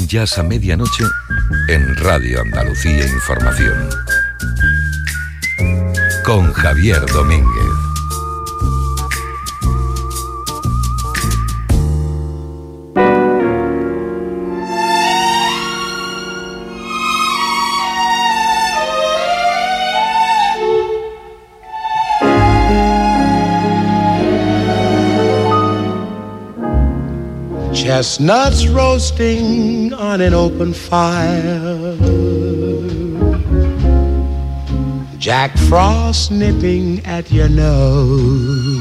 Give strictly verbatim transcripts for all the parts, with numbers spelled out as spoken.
buen jazz a medianoche en Radio Andalucía Información. Con Javier Domínguez. Chestnuts roasting on an open fire, Jack Frost nipping at your nose,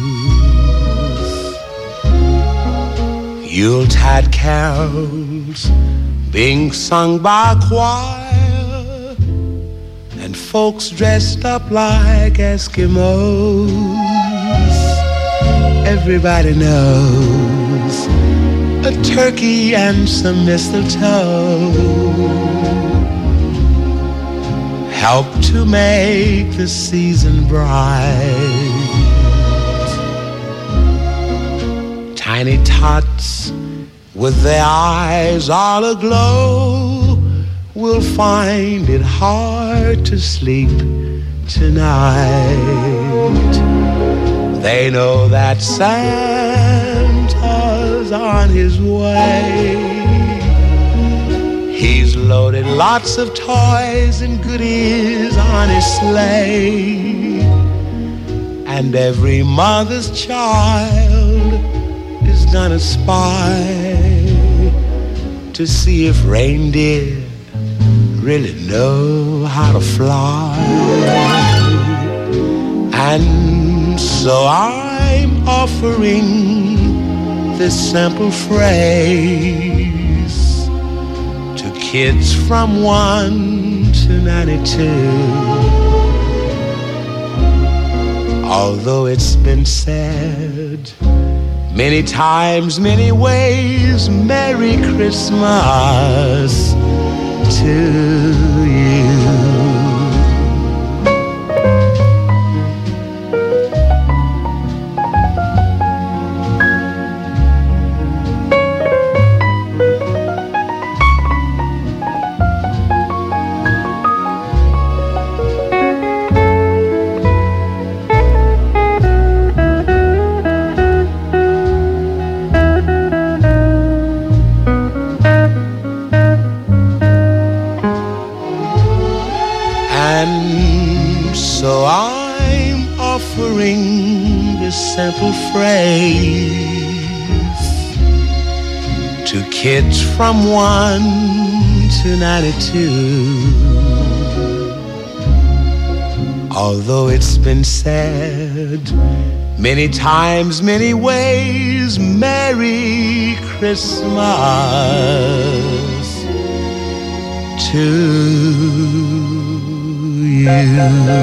Yuletide carols being sung by a choir, and folks dressed up like Eskimos. Everybody knows a turkey and some mistletoe help to make the season bright. Tiny tots with their eyes all aglow will find it hard to sleep tonight. They know that Santa's on his way. He's loaded lots of toys and goodies on his sleigh, and every mother's child is gonna spy to see if reindeer really know how to fly. And so I'm offering this simple phrase to kids from one to ninety-two. Although it's been said many times, many ways, Merry Christmas to you. Simple phrase to kids from one to ninety-two. Although it's been said many times, many ways, Merry Christmas to you.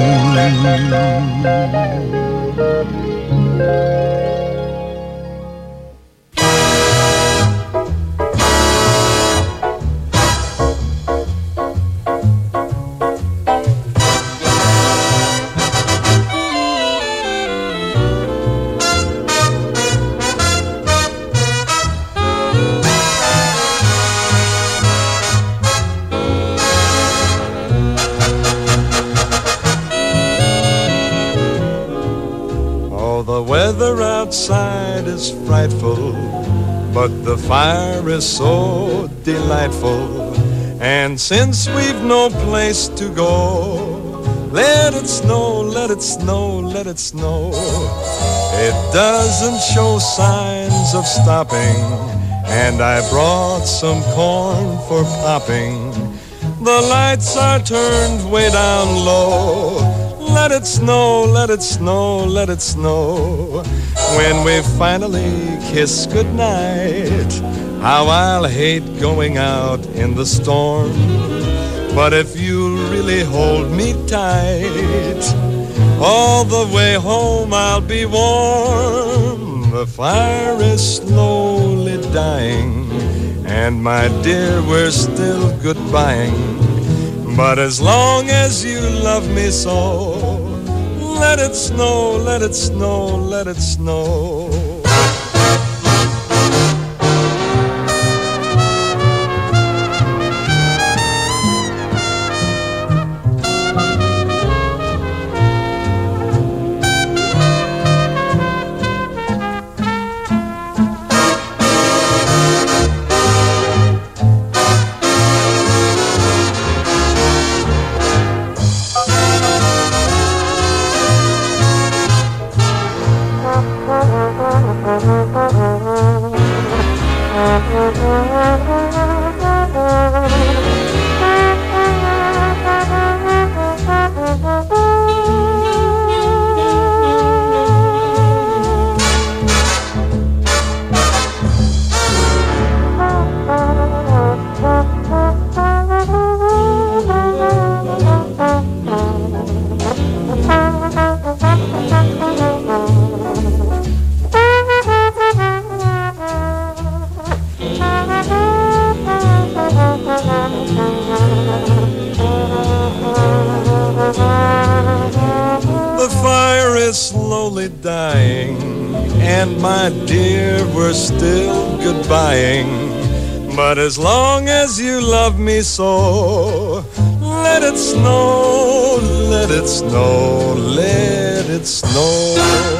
Outside is frightful, but the fire is so delightful. And since we've no place to go, let it snow, let it snow, let it snow. It doesn't show signs of stopping, and I brought some corn for popping. The lights are turned way down low. Let it snow, let it snow, let it snow. When we finally kiss goodnight, how I'll hate going out in the storm. But if you really hold me tight, all the way home I'll be warm. The fire is slowly dying, and my dear, we're still goodbying. But as long as you love me so, let it snow, let it snow, let it snow. and my dear, we're still goodbying. But as long as you love me so, let it snow, let it snow, let it snow.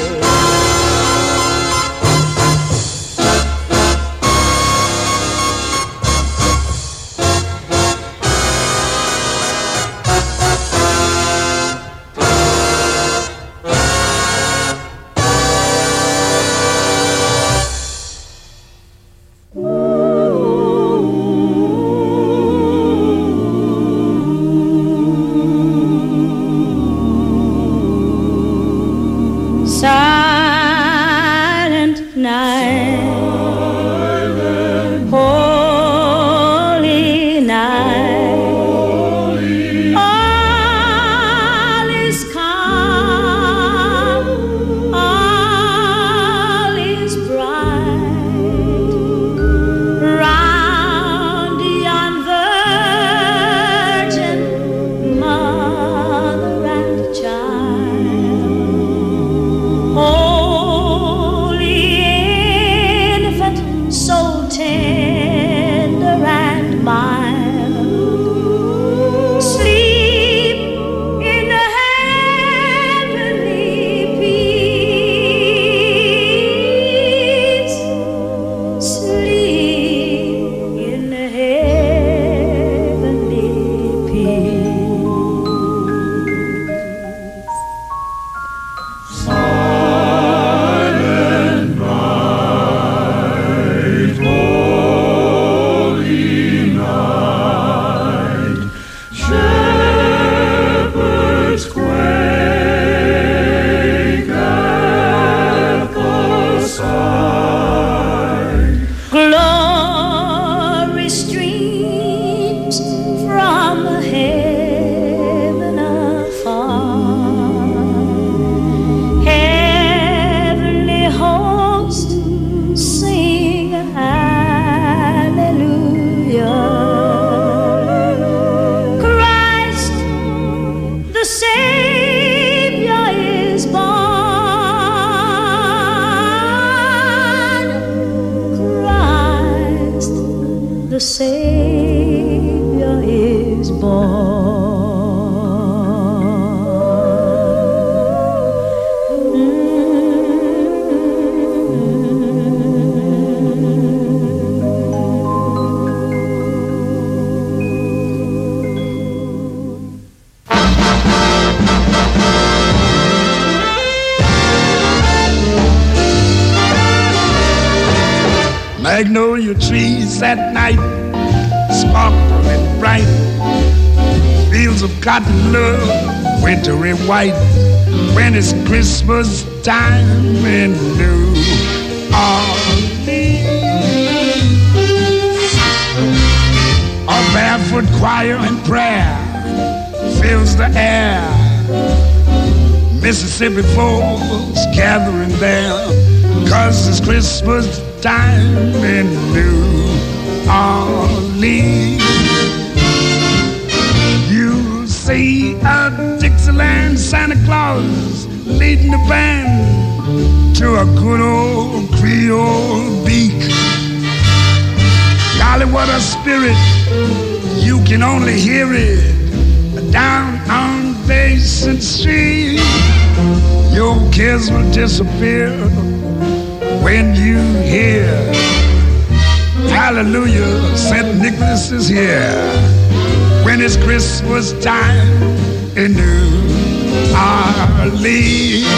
Magnolia trees at night, sparkling bright, fields of cotton love, wintry white, when it's Christmas time in New Orleans. A barefoot choir and prayer fills the air, Mississippi folks gathering there, 'cause it's Christmas time in New Orleans. You see a Dixieland Santa Claus leading the band to a good old Creole beat. Golly, what a spirit, you can only hear it down on Basin Street. Your cares will disappear when you hear, hallelujah, Saint Nicholas is here. When it's Christmas time in New Orleans.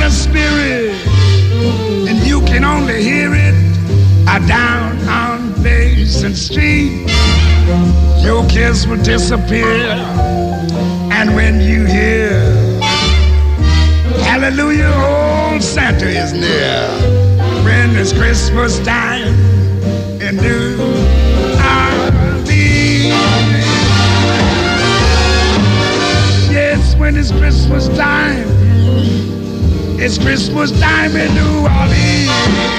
the spirit, and you can only hear it uh, down on Basin Street. Your kiss will disappear, and when you hear hallelujah, old Santa is near. When it's Christmas time in New Orleans. Yes, when it's Christmas time, it's Christmas time in New Orleans.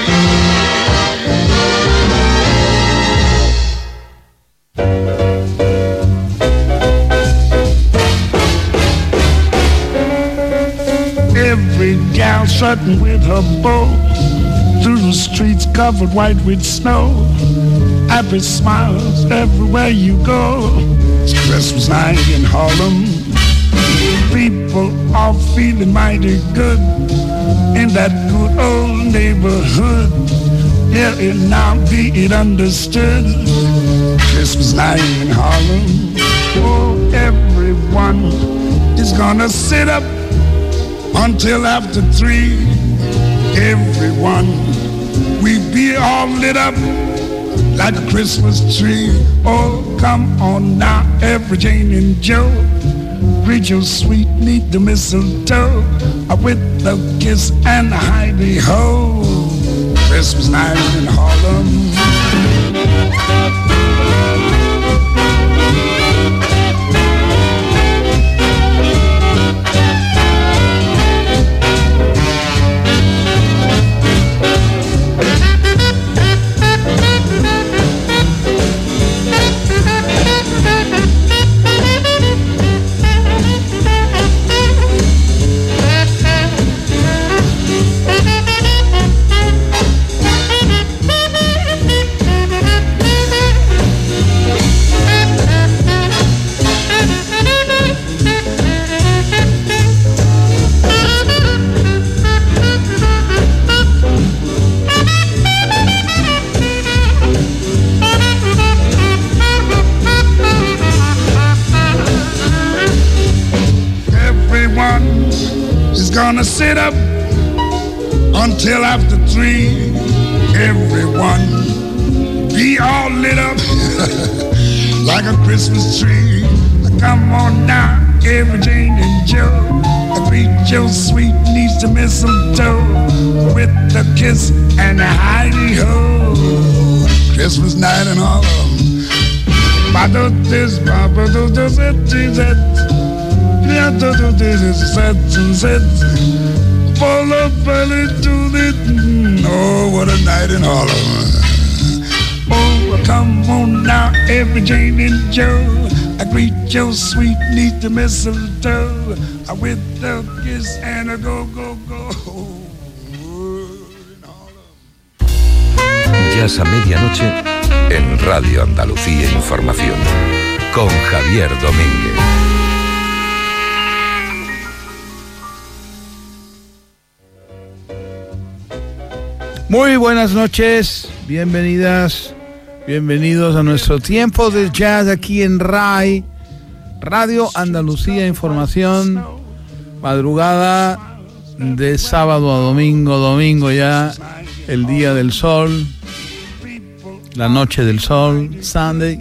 Every gal strutting with her bow through the streets covered white with snow. Happy smiles everywhere you go. It's Christmas night in Harlem. People are feeling mighty good in that good old neighborhood. Yeah, and now be it understood. Christmas night in Harlem. Oh, everyone is gonna sit up until after three. Everyone, we be all lit up like a Christmas tree. Oh, come on now, every Jane and Joe, greet your sweet, neat the mistletoe with the kiss and the hidey-ho. Christmas night in Harlem. Gonna sit up until after three. Everyone be all lit up like a Christmas tree. Come on now, every Jane and Joe, greet your sweet niece to mistletoe with the kiss and the hidey-ho. Christmas night in Harlem. Oh, what a night in Harlem. Oh, come on now, every Jane and Joe, I greet your sweet niece to mistletoe with the kiss and a go, go, go. Jazz a medianoche en Radio Andalucía Información con Javier Domínguez. Muy buenas noches, bienvenidas, bienvenidos a nuestro tiempo de jazz aquí en R A I, Radio Andalucía Información, madrugada de sábado a domingo, domingo ya, el día del sol, la noche del sol, Sunday,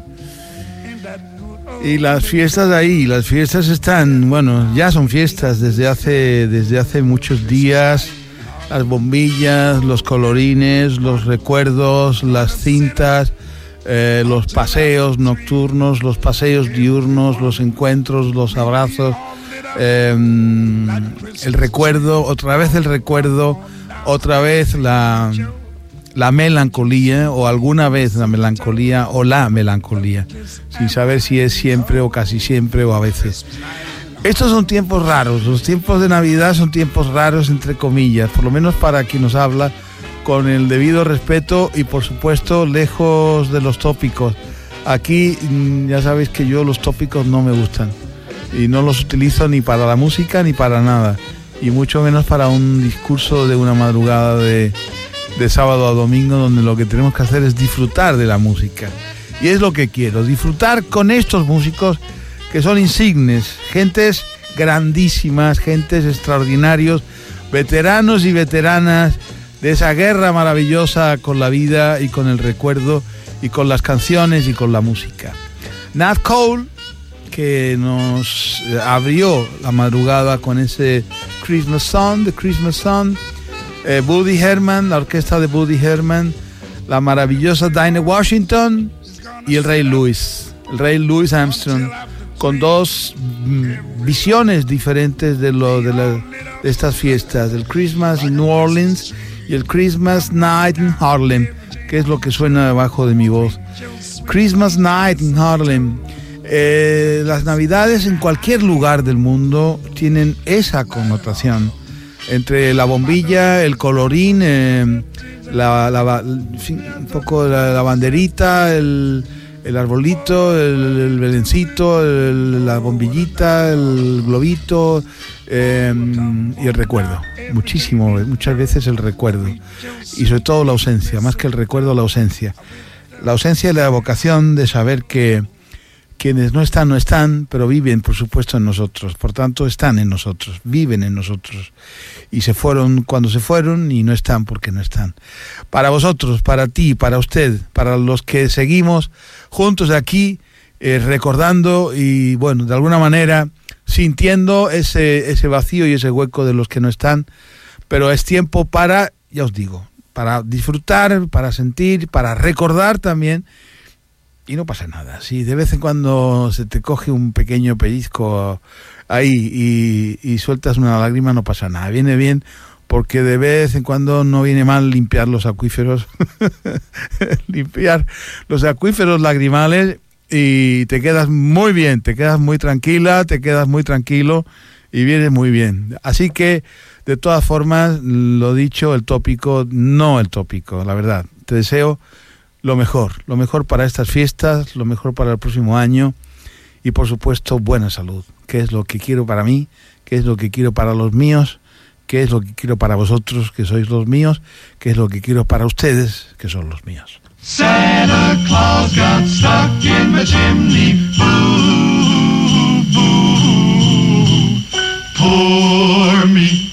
y las fiestas ahí, las fiestas están, bueno, ya son fiestas desde hace, desde hace muchos días. Las bombillas, los colorines, los recuerdos, las cintas, eh, los paseos nocturnos, los paseos diurnos, los encuentros, los abrazos, eh, el recuerdo, otra vez el recuerdo, otra vez la, la melancolía, o alguna vez la melancolía, o la melancolía, sin saber si es siempre o casi siempre o a veces. Estos son tiempos raros, los tiempos de Navidad son tiempos raros, entre comillas, por lo menos para quien nos habla, con el debido respeto y, por supuesto, lejos de los tópicos. Aquí ya sabéis que yo los tópicos no me gustan y no los utilizo ni para la música ni para nada, y mucho menos para un discurso de una madrugada de, de sábado a domingo, donde lo que tenemos que hacer es disfrutar de la música. Y es lo que quiero, disfrutar con estos músicos que son insignes, gentes grandísimas, gentes extraordinarios, veteranos y veteranas de esa guerra maravillosa con la vida y con el recuerdo y con las canciones y con la música. Nat Cole, que nos abrió la madrugada con ese Christmas Song, The Christmas Song. eh, Buddy Herman, la orquesta de Buddy Herman, la maravillosa Dinah Washington y el Ray Lewis, el Ray Louis Armstrong, con dos mm, visiones diferentes de, lo, de, la, de estas fiestas, el Christmas in New Orleans y el Christmas Night in Harlem, que es lo que suena debajo de mi voz. Christmas Night in Harlem. Eh, las navidades en cualquier lugar del mundo tienen esa connotación, entre la bombilla, el colorín, eh, la, la, en fin, un poco la, la banderita, el, el arbolito, el, el belencito, el, la bombillita, el globito, eh, y el recuerdo. Muchísimo, muchas veces el recuerdo, y sobre todo la ausencia, más que el recuerdo, la ausencia. La ausencia y la vocación de saber que quienes no están, no están, pero viven, por supuesto, en nosotros. Por tanto, están en nosotros, viven en nosotros. Y se fueron cuando se fueron y no están porque no están. Para vosotros, para ti, para usted, para los que seguimos juntos aquí, eh, recordando y, bueno, de alguna manera, sintiendo ese, ese vacío y ese hueco de los que no están. Pero es tiempo para, ya os digo, para disfrutar, para sentir, para recordar también. Y no pasa nada. Si de vez en cuando se te coge un pequeño pellizco ahí y, y sueltas una lágrima, no pasa nada. Viene bien, porque de vez en cuando no viene mal limpiar los acuíferos. Limpiar los acuíferos lagrimales y te quedas muy bien, te quedas muy tranquila, te quedas muy tranquilo y viene muy bien. Así que, de todas formas, lo dicho, el tópico, no el tópico, la verdad. Te deseo lo mejor, lo mejor para estas fiestas, lo mejor para el próximo año y, por supuesto, buena salud, que es lo que quiero para mí, que es lo que quiero para los míos, que es lo que quiero para vosotros, que sois los míos, que es lo que quiero para ustedes, que son los míos. Santa Claus got stuck in my chimney. Boo, boo, poor me.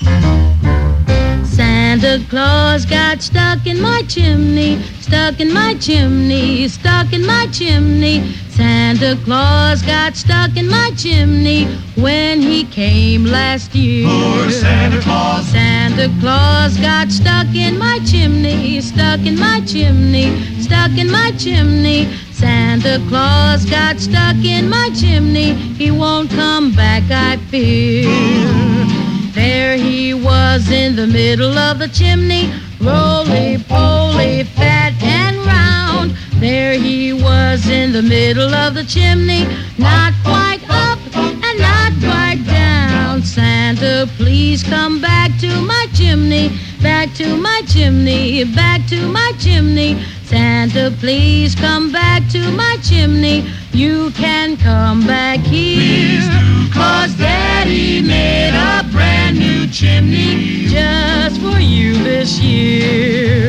Santa Claus got stuck in my chimney, stuck in my chimney, stuck in my chimney. Santa Claus got stuck in my chimney when he came last year. Poor Santa Claus. Santa Claus got stuck in my chimney, stuck in my chimney, stuck in my chimney. Santa Claus got stuck in my chimney. He won't come back, I fear. There he was in the middle of the chimney, roly-poly, fat and round. There he was in the middle of the chimney, not quite up and not quite down. Santa, please come back to my chimney, back to my chimney, back to my chimney. Santa, please come back to my chimney. You can come back here, cause Daddy made a brand new chimney just for you this year.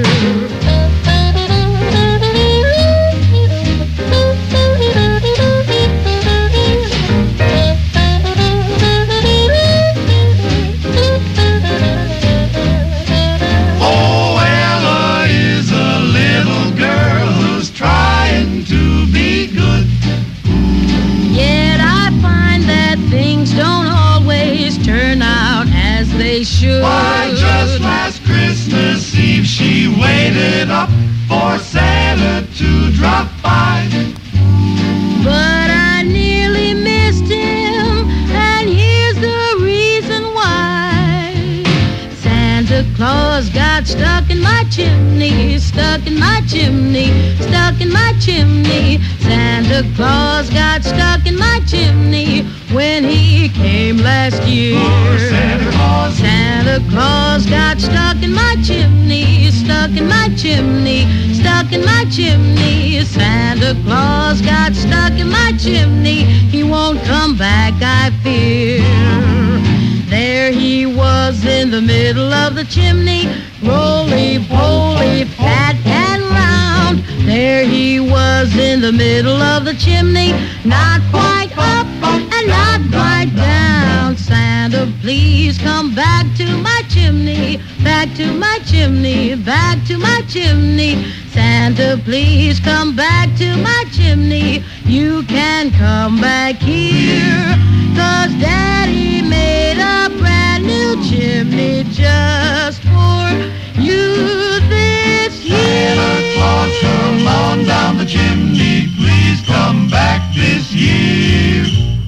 Oh, Ella is a little girl who's trying to be good. Yet I find that things don't always turn out as they should. Why, just last Christmas Eve she waited up for Santa to drop by. But I nearly missed him, and here's the reason why. Santa Claus got stuck in my chimney, stuck in my chimney, stuck in my chimney. Santa Claus got stuck in my chimney when he came last year. Poor Santa Claus. Santa Claus got stuck in my chimney, stuck in my chimney, stuck in my chimney. Santa Claus got stuck in my chimney. He won't come back, I fear. There he was in the middle of the chimney, roly-poly, fat and round. There he was in the middle of the chimney, not quite up and not quite down. Santa, please please come back to my chimney, back to my chimney, back to my chimney. Santa, please come back to my chimney. You can come back here, 'cause Daddy made a brand new chimney just for you this year. Santa Claus, come on down the chimney, please come back this year.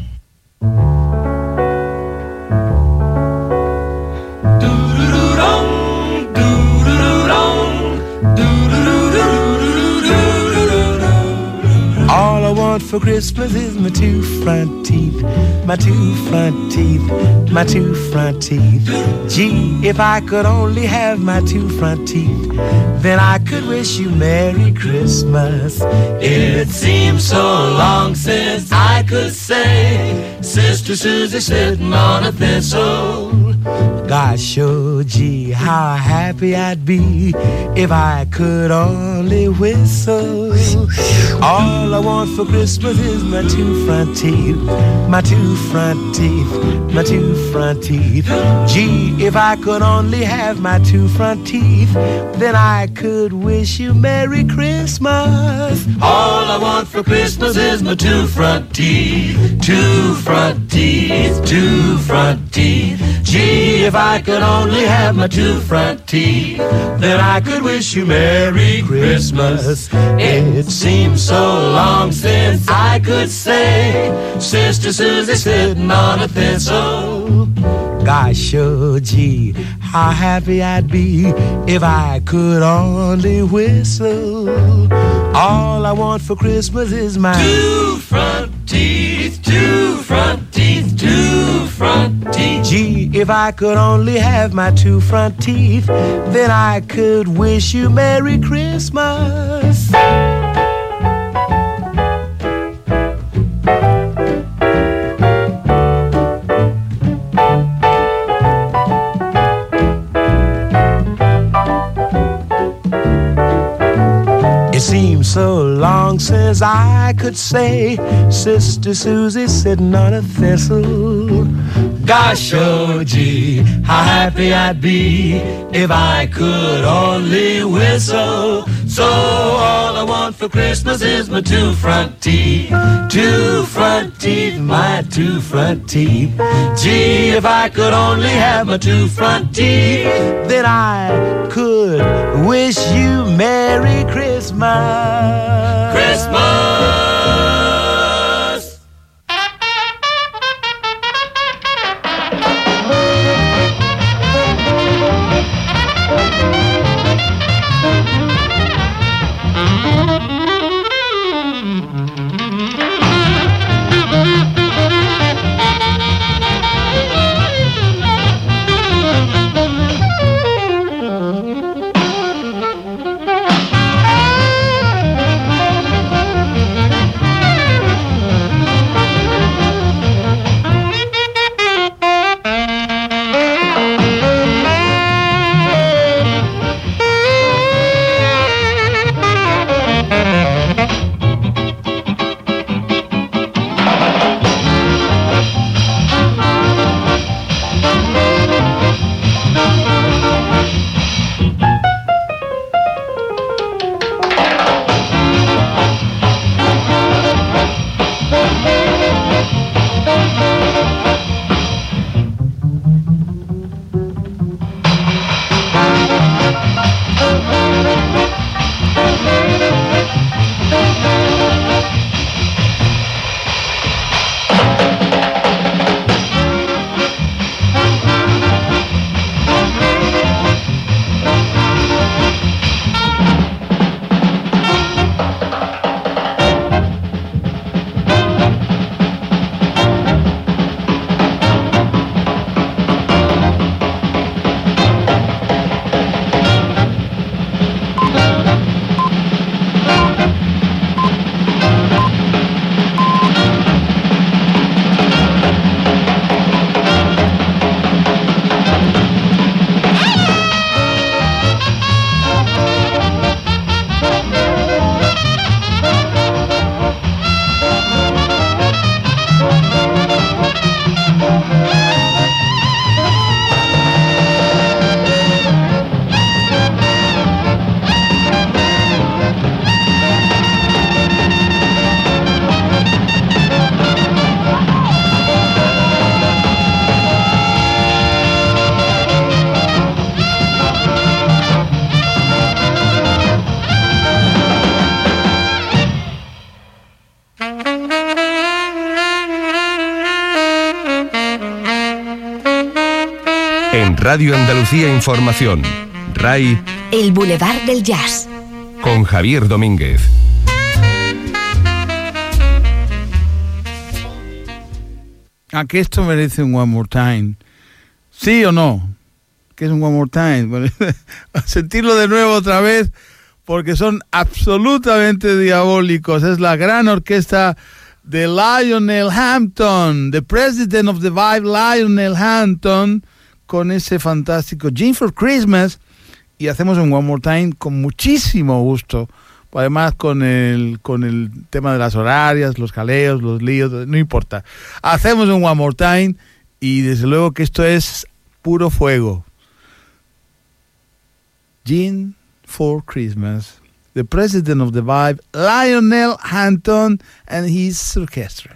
All I want for Christmas is my two front teeth, my two front teeth, my two front teeth. Gee, if I could only have my two front teeth, then I could wish you Merry Christmas. It seems so long since I could say, Sister Susie sitting on a thistle. Gosh, oh gee, how happy I'd be if I could only whistle. All I want for Christmas is my two front teeth, my two front teeth, my two front teeth. Gee, if I could only have my two front teeth, then I could wish you Merry Christmas. All I want for Christmas is my two front teeth, two front teeth, two front teeth. Gee, if I could only have my two front teeth, then I could wish you Merry Christmas. It seems so long since I could say, Sister Susie sitting on a thistle. Gosh, oh gee, how happy I'd be if I could only whistle. All I want for Christmas is my two front teeth, two front teeth, two front teeth. Gee, if I could only have my two front teeth, then I could wish you Merry Christmas. It seems so long since I could say, Sister Susie sitting on a thistle. Gosh, oh gee, how happy I'd be if I could only whistle. So all I want for Christmas is my two front teeth, two front teeth, my two front teeth. Gee, if I could only have my two front teeth, then I could wish you Merry Christmas. Christmas! En Radio Andalucía Información, R A I, El Boulevard del Jazz, con Javier Domínguez. ¿A que esto merece un One More Time? ¿Sí o no? ¿Qué es un One More Time? Bueno, sentirlo de nuevo otra vez, porque son absolutamente diabólicos. Es la gran orquesta de Lionel Hampton, the president of the Vibe, Lionel Hampton, con ese fantástico Gin for Christmas, y hacemos un One More Time con muchísimo gusto. Además, con el con el tema de las horarias, los jaleos, los líos, no importa. Hacemos un One More Time y desde luego que esto es puro fuego. Gin for Christmas. The president of the Vibe, Lionel Hampton and his orchestra.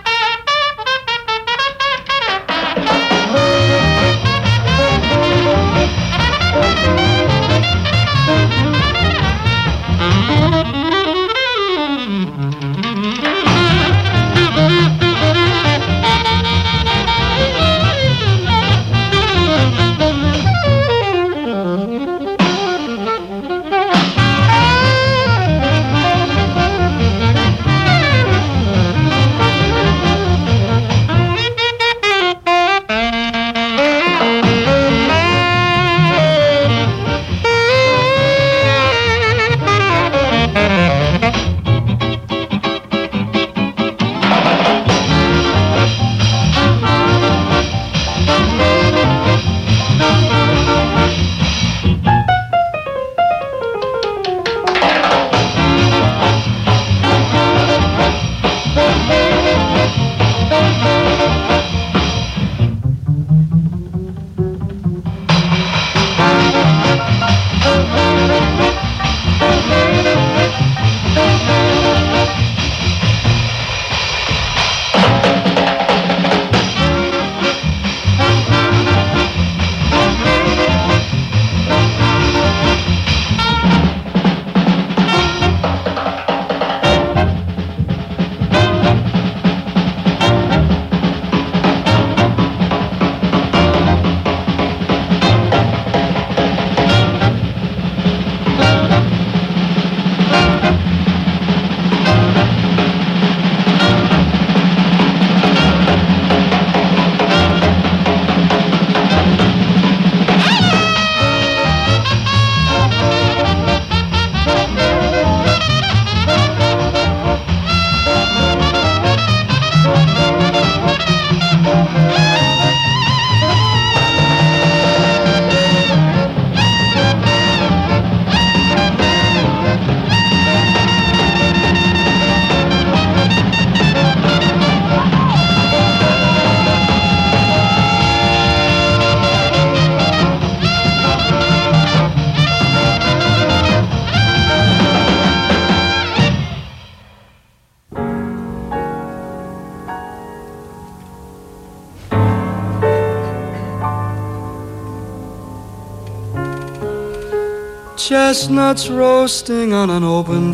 Chestnuts roasting on an open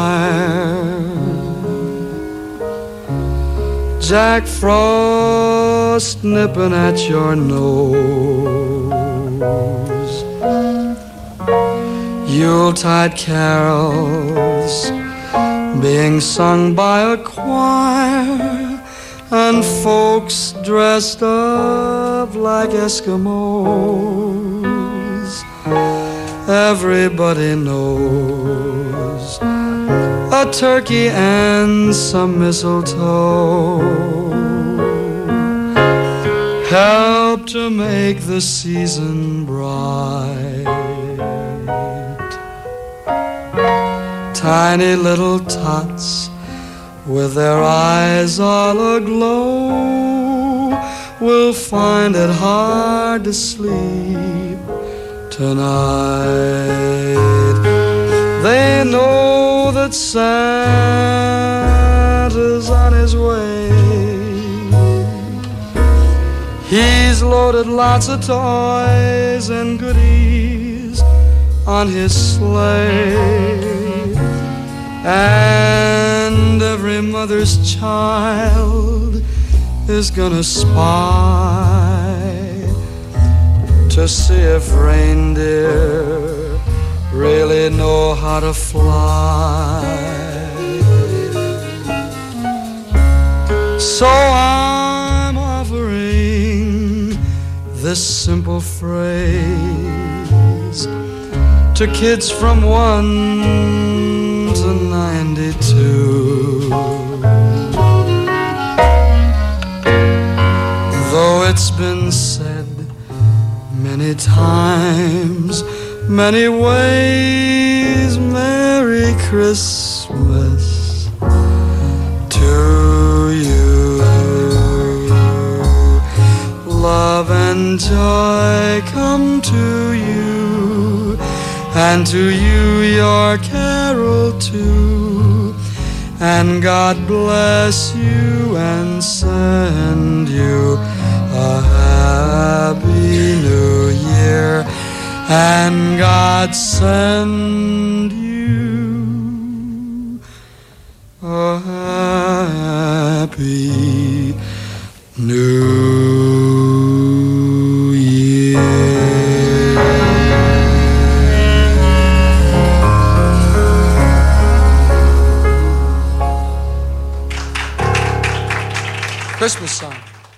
fire, Jack Frost nipping at your nose, Yuletide carols being sung by a choir, and folks dressed up like Eskimos. Everybody knows a turkey and some mistletoe help to make the season bright. Tiny little tots with their eyes all aglow will find it hard to sleep tonight. They know that Santa's on his way. He's loaded lots of toys and goodies on his sleigh, and every mother's child is gonna spy to see if reindeer really know how to fly. So I'm offering this simple phrase to kids from one to ninety-two. Though it's been said many times, many ways, Merry Christmas to you. Love and joy come to you, and to you your carol too. And God bless you and send you a happy new year. And God send you a happy new year. Christmas song.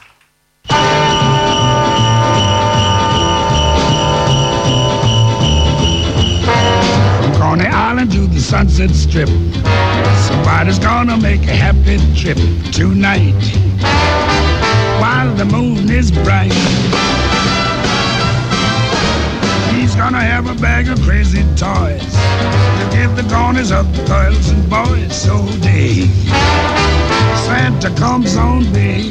Coney Island to the Sunset Strip, somebody's gonna make a happy trip tonight while the moon is bright. He's gonna have a bag of crazy toys to give the corners of the girls and boys. So day Santa comes on day.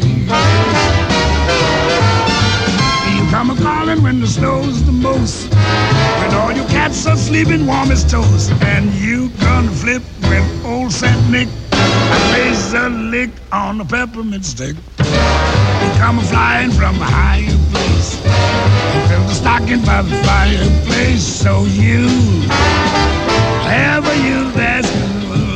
He'll come a-calling when the snow's the most, when all your cats are sleeping warm as toast. And you gonna flip when old Saint Nick plays a lick on a peppermint stick. He'll come a-flying from a higher place, fill the stocking by the fireplace. So you, ever you that's good,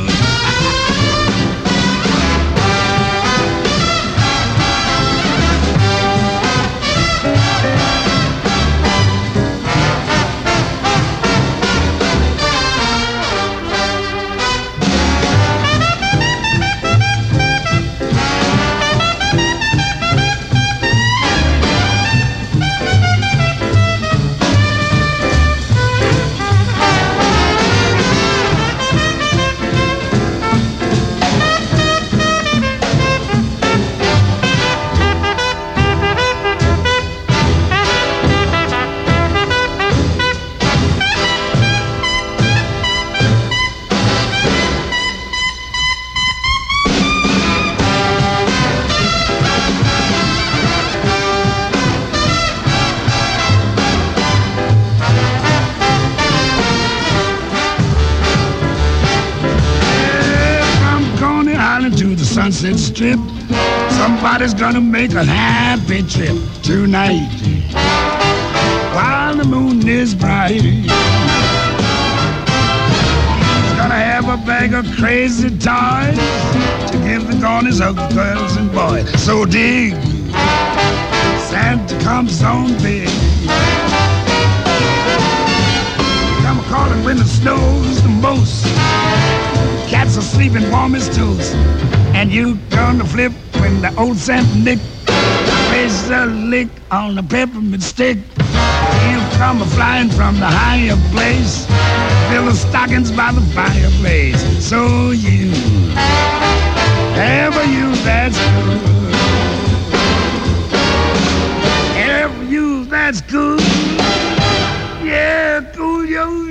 Sunset Strip, somebody's gonna make a happy trip tonight while the moon is bright. He's gonna have a bag of crazy toys to give the corners of the girls and boys. So dig, Santa comes on big. Come a-calling when the snow's the most, cats are sleeping warm as toast. And you gonna flip when the old Saint Nick plays a lick on the peppermint stick. He'll come a-flying from the higher place, fill the stockings by the fireplace. So you, ever you that's good, ever you that's good, yeah, cool yo.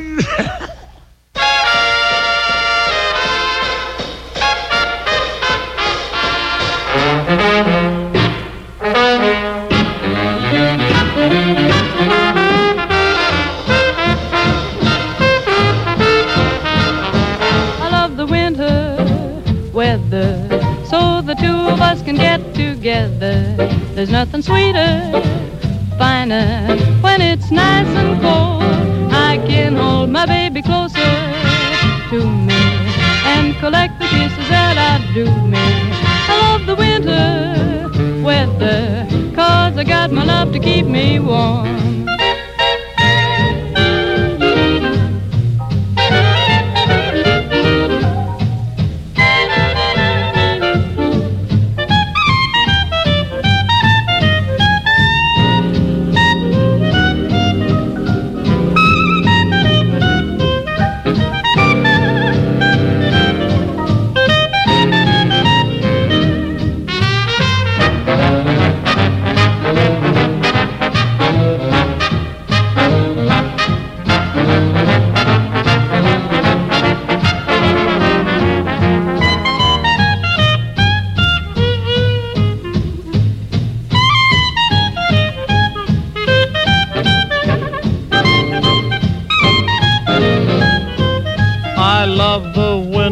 I love the winter weather, so the two of us can get together. There's nothing sweeter, finer, when it's nice and cold. I can hold my baby closer to me and collect the kisses that outdo me. I love the winter weather, 'cause I got my love to keep me warm.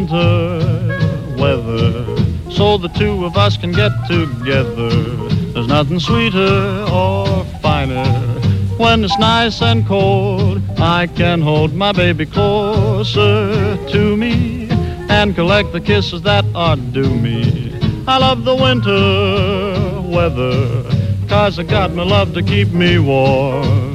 winter weather, so the two of us can get together. There's nothing sweeter or finer. When it's nice and cold, I can hold my baby closer to me and collect the kisses that are due me. I love the winter weather, 'cause I got my love to keep me warm.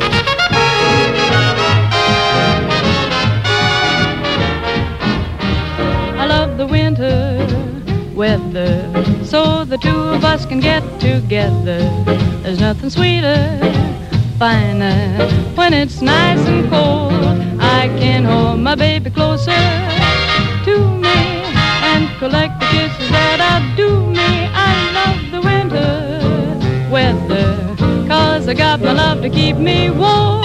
I love the winter weather, so the two of us can get together. There's nothing sweeter, finer. When it's nice and cold, I can hold my baby closer to me and collect the kisses that are due me. I love the winter weather, 'cause I got my love to keep me warm.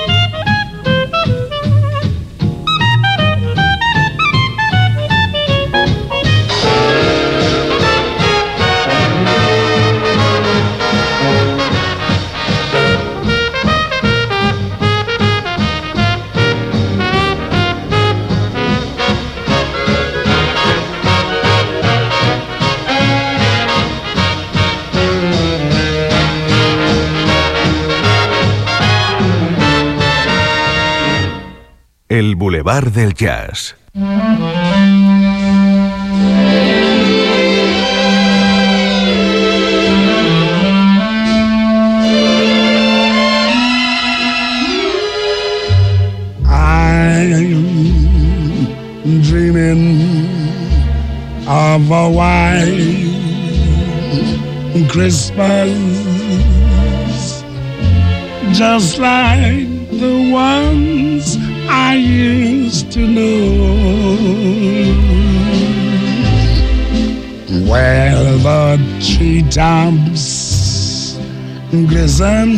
El Boulevard del Jazz. I'm dreaming of a white Christmas, just like the ones I used to know, where the treetops glisten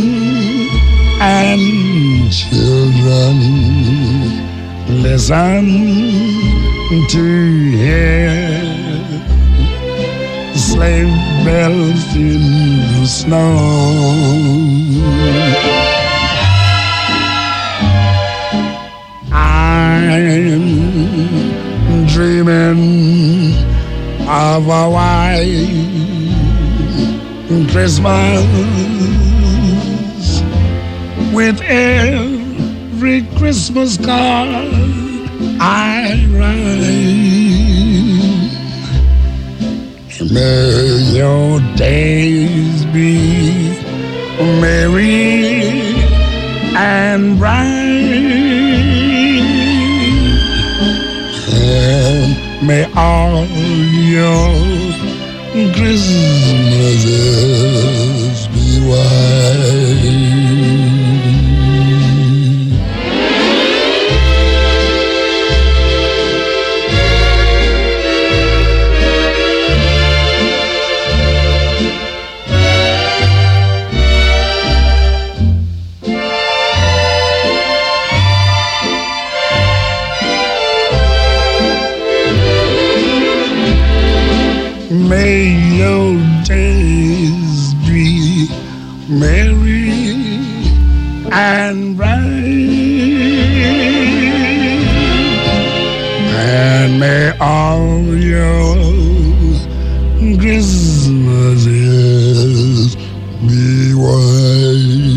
and children listen to hear sleigh bells in the snow. I'm dreaming of a white Christmas with every Christmas card I write. May your days be merry and bright, and may all your Christmases be white. May your days be merry and bright, and may all your Christmases be white.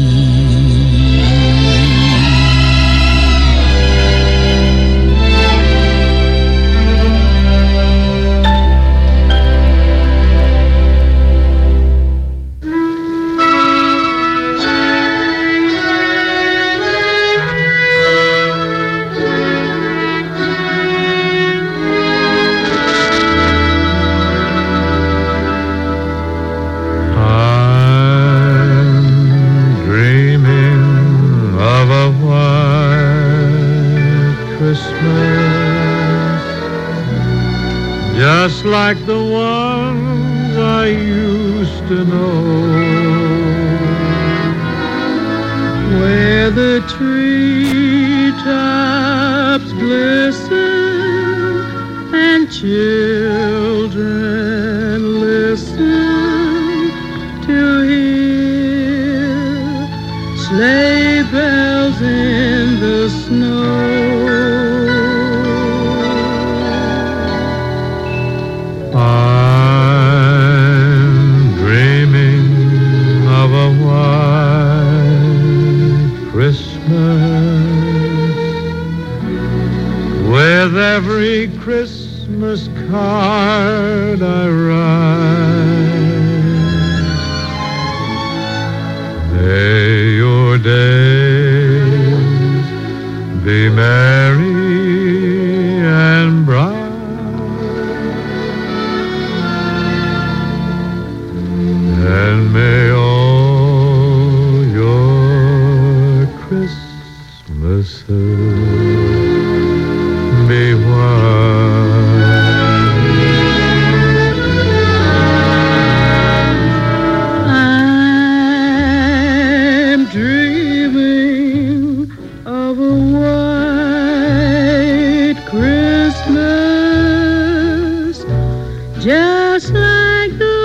Just like the ones I used to know, where the treetops glisten and children listen to hear sleigh bells in the snow. Christmas card I write. May your days be merry and bright, and may all your Christmases be I'm dreaming of a white Christmas, just like the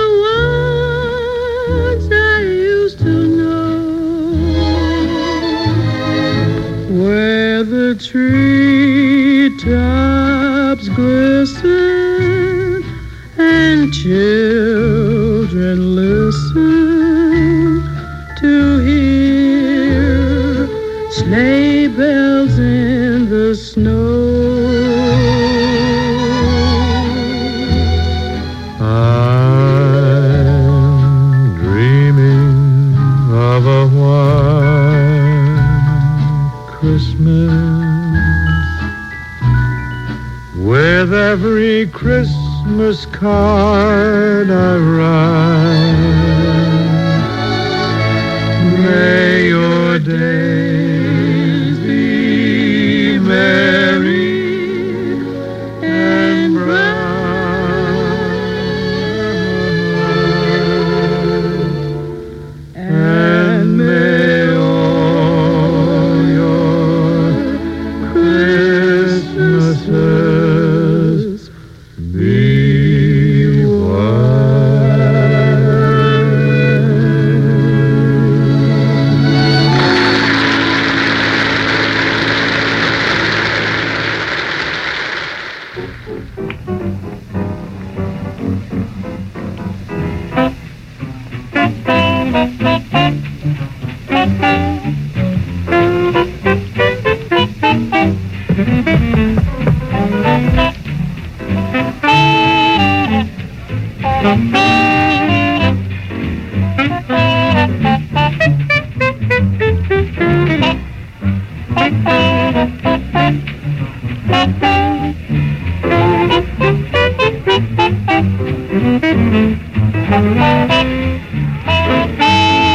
ones I used to know, where the treetops glisten and children listen to hear sleigh bells in the snow. I'm dreaming of a white Christmas, with every Christmas card I write. May your days be merry and bright, and may all your Christmases be Thank you.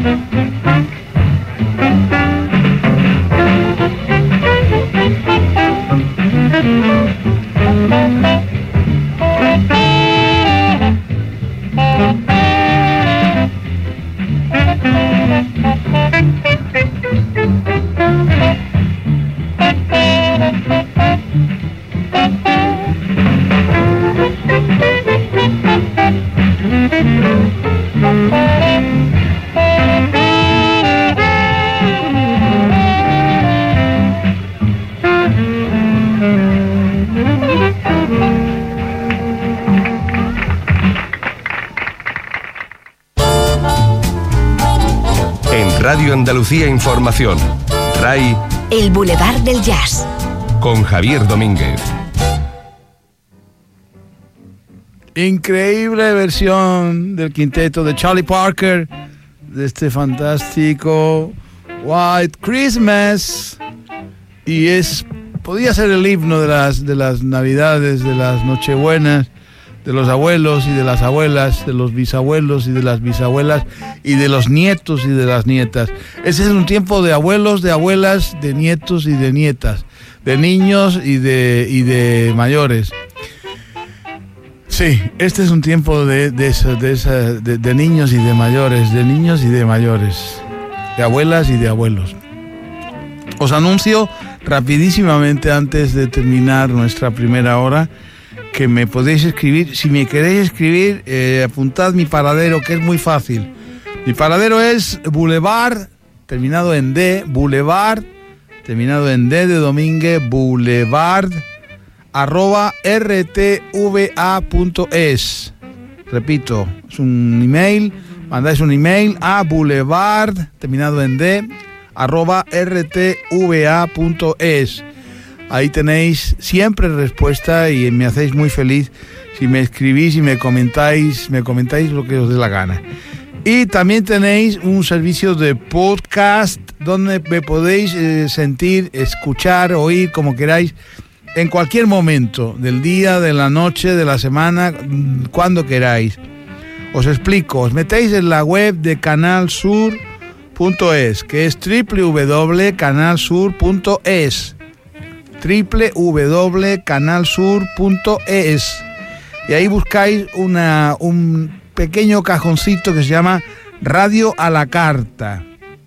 Radio Andalucía Información. R A I. El Boulevard del Jazz. Con Javier Domínguez. Increíble versión del quinteto de Charlie Parker de este fantástico White Christmas. Y es podía ser el himno de las de las Navidades, de las Nochebuenas, de los abuelos y de las abuelas, de los bisabuelos y de las bisabuelas y de los nietos y de las nietas. Ese es un tiempo de abuelos, de abuelas, de nietos y de nietas, de niños y de, y de mayores. Sí, este es un tiempo de, de, eso, de, esa, de, de niños y de mayores, de niños y de mayores, de abuelas y de abuelos. Os anuncio rapidísimamente antes de terminar nuestra primera hora que me podéis escribir. Si me queréis escribir, eh, apuntad mi paradero, que es muy fácil. Mi paradero es Boulevard, terminado en D, Boulevard, terminado en D de Domínguez, Boulevard, arroba r t v a punto es. Repito, es un email, mandáis un email a Boulevard, terminado en D, arroba r t v a punto es. Ahí tenéis siempre respuesta y me hacéis muy feliz si me escribís y me comentáis, me comentáis lo que os dé la gana. Y también tenéis un servicio de podcast donde me podéis eh, sentir, escuchar, oír, como queráis, en cualquier momento del día, de la noche, de la semana, cuando queráis. Os explico, os metéis en la web de canal sur punto es, que es doble u doble u doble punto canal sur punto es. doble u doble u doble punto canal sur punto es, y ahí buscáis una, un pequeño cajoncito que se llama Radio a la Carta.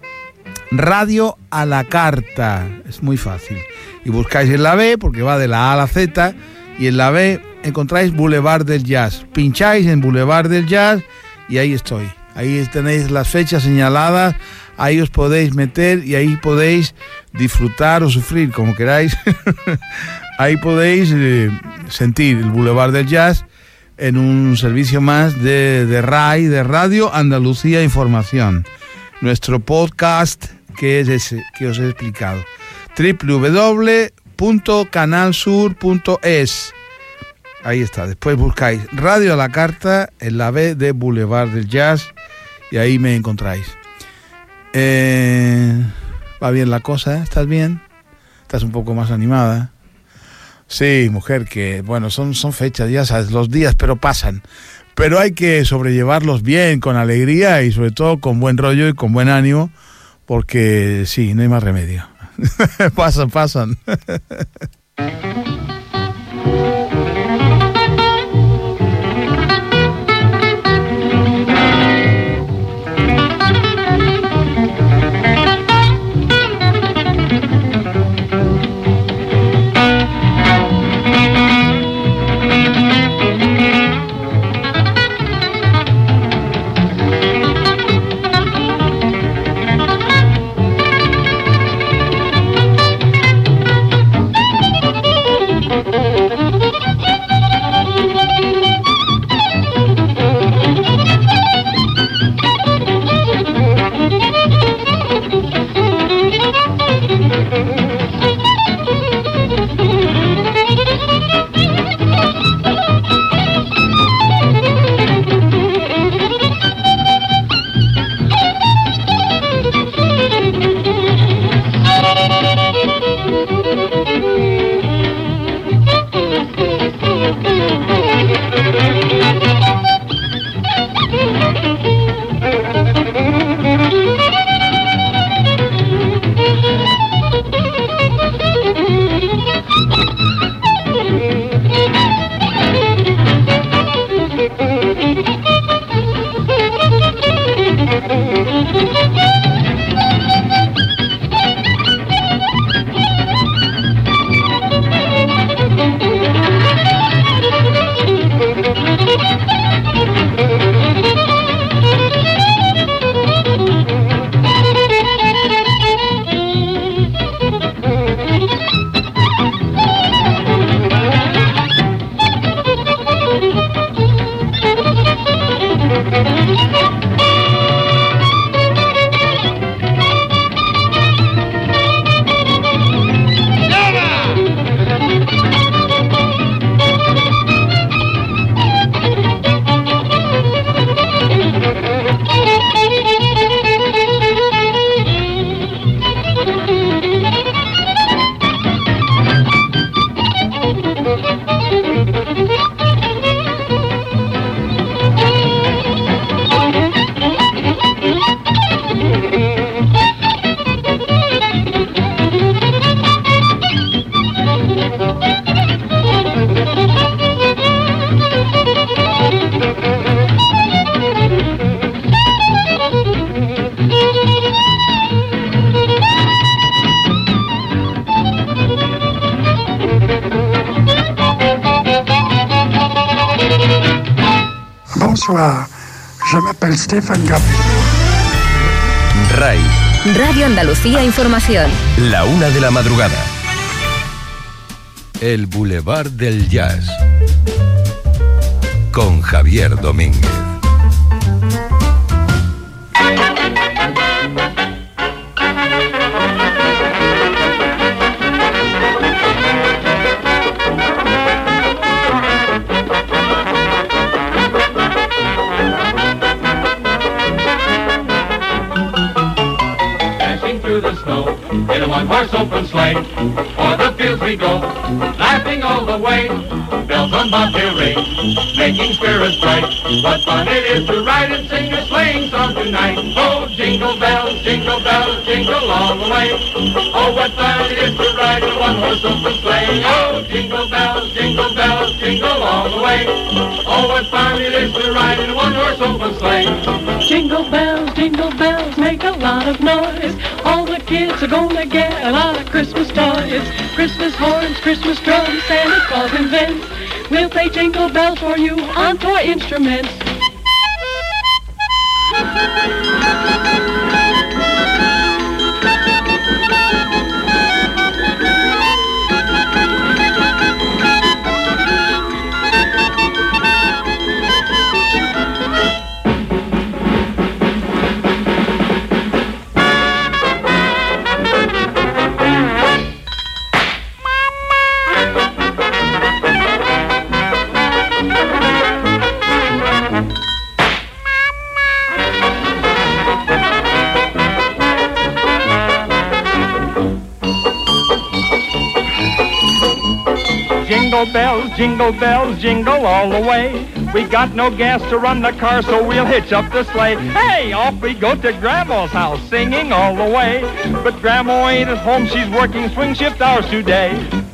Radio a la Carta, es muy fácil. Y buscáis en la B, porque va de la A a la Z, y en la B encontráis Boulevard del Jazz. Pincháis en Boulevard del Jazz y ahí estoy. Ahí tenéis las fechas señaladas. Ahí os podéis meter y ahí podéis disfrutar o sufrir, como queráis. Ahí podéis eh, sentir el Boulevard del Jazz en un servicio más de, de R A I, de Radio Andalucía Información. Nuestro podcast, que es ese que os he explicado. doble u doble u doble punto canal sur punto es. Ahí está. Después buscáis Radio a la Carta en la B de Boulevard del Jazz y ahí me encontráis. Eh, va bien la cosa, ¿eh? ¿Estás bien? ¿Estás un poco más animada? Sí, mujer, que bueno, son, son fechas, ya sabes, los días, pero pasan. Pero hay que sobrellevarlos bien, con alegría y sobre todo con buen rollo y con buen ánimo, porque sí, no hay más remedio. pasan, pasan. Bonsoir, je m'appelle Stéphane Gabé. RAI. Radio Andalucía Información. La una de la madrugada. El Boulevard del Jazz. Con Javier Domínguez. In a one-horse open sleigh, o'er the fields we go, laughing all the way. Bells on bobtail ring, making spirits bright. What fun it is to ride and sing a sleighing song tonight. Oh, jingle bells, jingle bells, jingle all the way. Oh, what fun it is to ride in a one-horse open sleigh. Oh, jingle bells, jingle bells, jingle all the way. Oh, what fun it is to ride in a one-horse open sleigh. Jingle bells, jingle bells, make a lot of noise. All the kids are gonna get a lot of Christmas toys. Christmas horns, Christmas drums, Santa Claus invents. We'll play jingle bells for you on toy instruments. Jingle bells, jingle bells, jingle all the way. We got no gas to run the car, so we'll hitch up the sleigh. Hey, off we go to Grandma's house, singing all the way. But Grandma ain't at home, she's working swing shift hours today.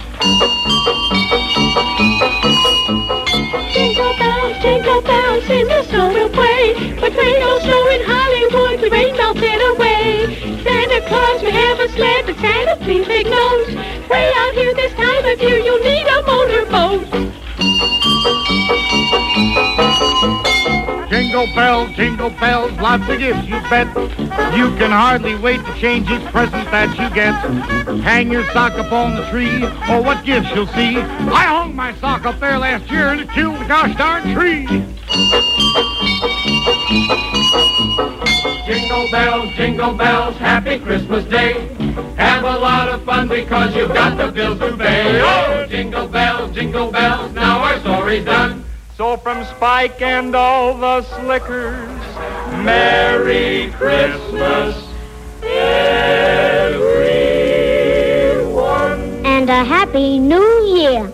Jingle bells, jingle bells, in the snow we'll play. But rain don't snow in Hollywood, the rain melted away. Santa Claus, we have a sled, but Santa, please take note. Way out here this time of year, you'll need a motorboat. Jingle bells, jingle bells, lots of gifts you bet. You can hardly wait to change each present that you get. Hang your sock up on the tree, oh what gifts you'll see. I hung my sock up there last year and it killed the gosh darn tree. Jingle bells, jingle bells, happy Christmas Day. Have a lot of fun because you've got the bills to pay. Oh, jingle bells, jingle bells, now our story's done. So from Spike and all the slickers, Merry Christmas, everyone. And a Happy New Year.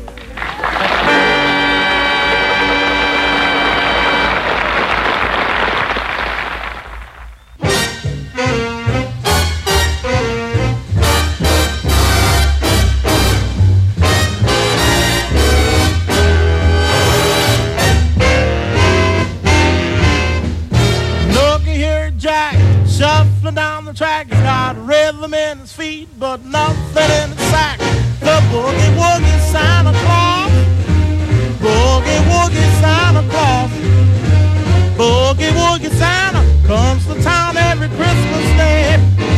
Shuffling down the track, he's got rhythm in his feet, but nothing in his sack. The boogie woogie Santa Claus, boogie woogie Santa Claus, boogie woogie Santa comes to town every Christmas Day.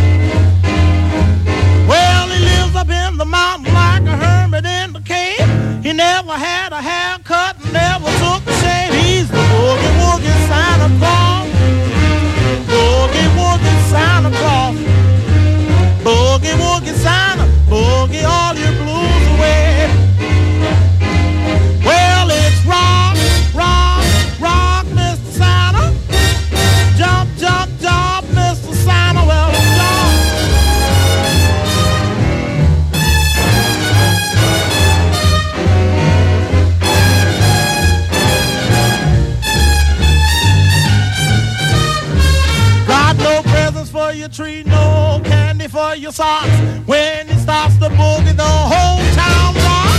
Well, he lives up in the mountain like a hermit in the cave. He never had a haircut, never took a shave. He's the boogie woogie Santa Claus. Boogie woogie Santa Claus, boogie woogie Santa, boogie all your blues away. Well, it's rock, rock, rock, Mister Santa. Jump, jump, jump, Mister Santa. Well, jump. Got no presents for your tree, no candy for your socks. When he starts the boogie, the whole town rocks.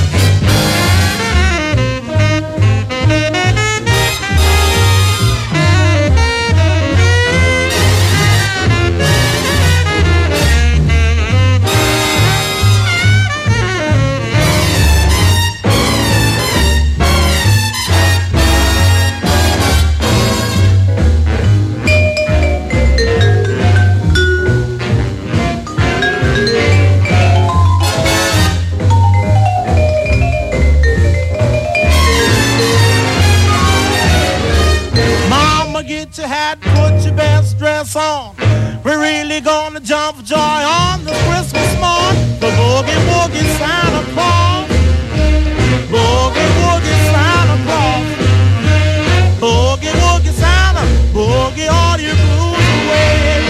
on. We're really gonna jump for joy on this Christmas morn. The boogie woogie Santa Claus. Boogie woogie Santa Claus. Boogie woogie Santa, boogie all your blues away.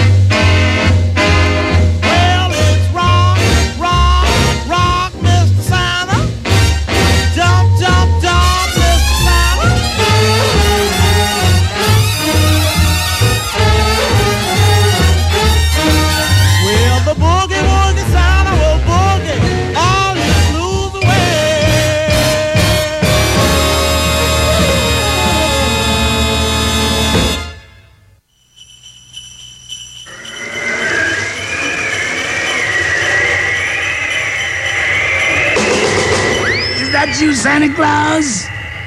Well, it's rock, rock, rock, Mister Santa. Jump, jump, jump, Mister Santa. Well, the boogie woogie Santa will boogie all your blues away. Is that you, Santa Claus?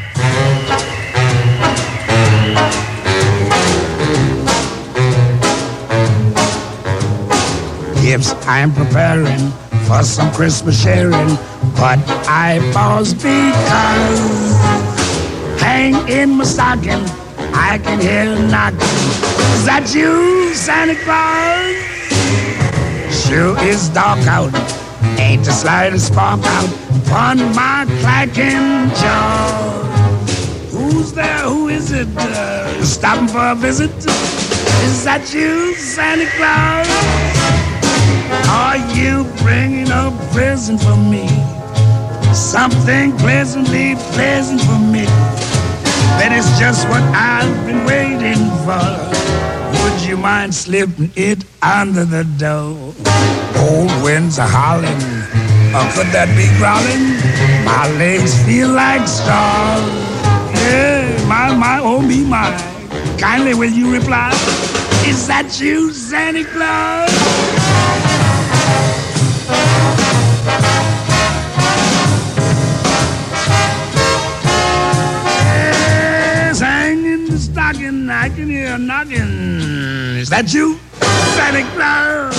Gifts I'm preparing for some Christmas sharing, but I pause because hang in my stocking, I can hear a knocking. Is that you, Santa Claus? Sure is dark out, ain't the slightest spark out upon my clacking jaw. Who's there? Who is it? Uh, stopping for a visit? Is that you, Santa Claus? Are you bringing a present for me? Something pleasantly pleasant for me. That is just what I've been waiting for. Would you mind slipping it under the door? Old winds are howling, or could that be growling? My legs feel like straws. Yeah, my, my, oh me, my. Kindly will you reply? Is that you, Santa Claus? Yes, hang in the stocking, I can hear a knocking. Is that you, Santa Claus?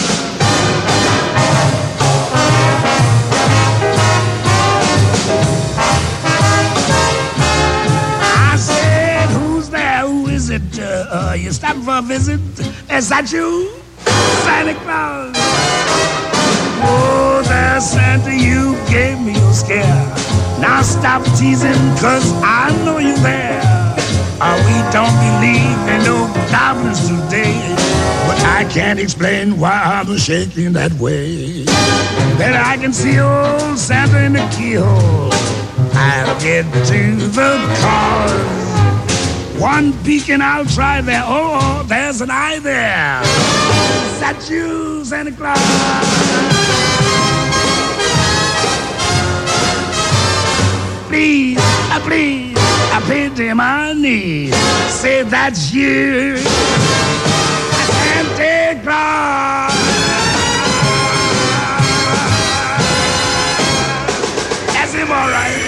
I said, who's there? Who is it? Uh, uh, you stopping for a visit? Is that you, Santa Claus? Oh, there, Santa, you gave me a scare. Now stop teasing, cause I know you're there. Uh, we don't believe in no goblins today, but I can't explain why I'm shaking that way. Then I can see old Santa in the keyhole. I'll get to the cars. One peek and I'll try there. Oh, oh, there's an eye there. Is that you, Santa Claus? Please, uh, please, I pity my knees. Say that's you, Santa Claus. That's him, all right.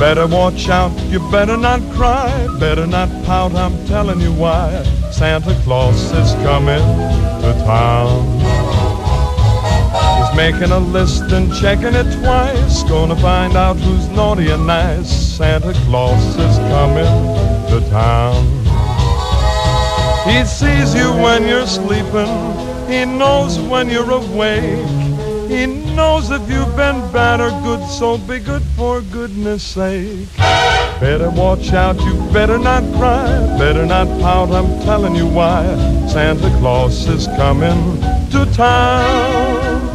Better watch out, you better not cry, better not pout, I'm telling you why. Santa Claus is coming to town. He's making a list and checking it twice, gonna find out who's naughty and nice. Santa Claus is coming to town. He sees you when you're sleeping, he knows when you're awake. He knows if you've been bad or good, so be good for goodness sake. Better watch out, you better not cry, better not pout, I'm telling you why. Santa Claus is coming to town.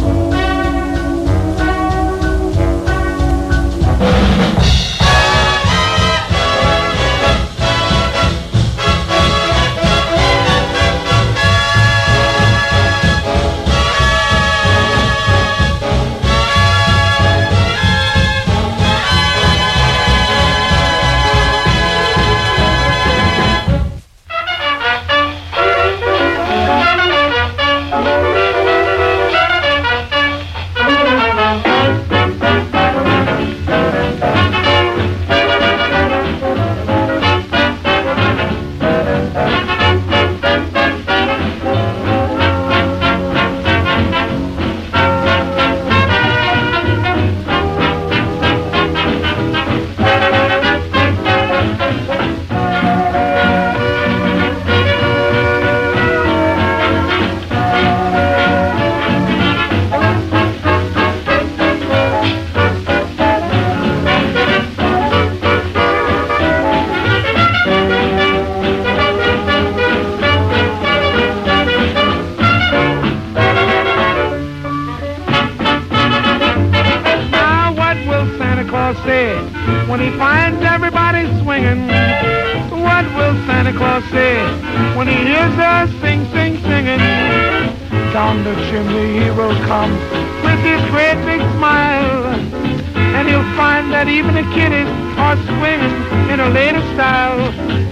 When he finds everybody swinging, what will Santa Claus say when he hears us sing, sing, singing? Down the chimney he will come with his great big smile, and he'll find that even the kiddies are swinging in a latest style.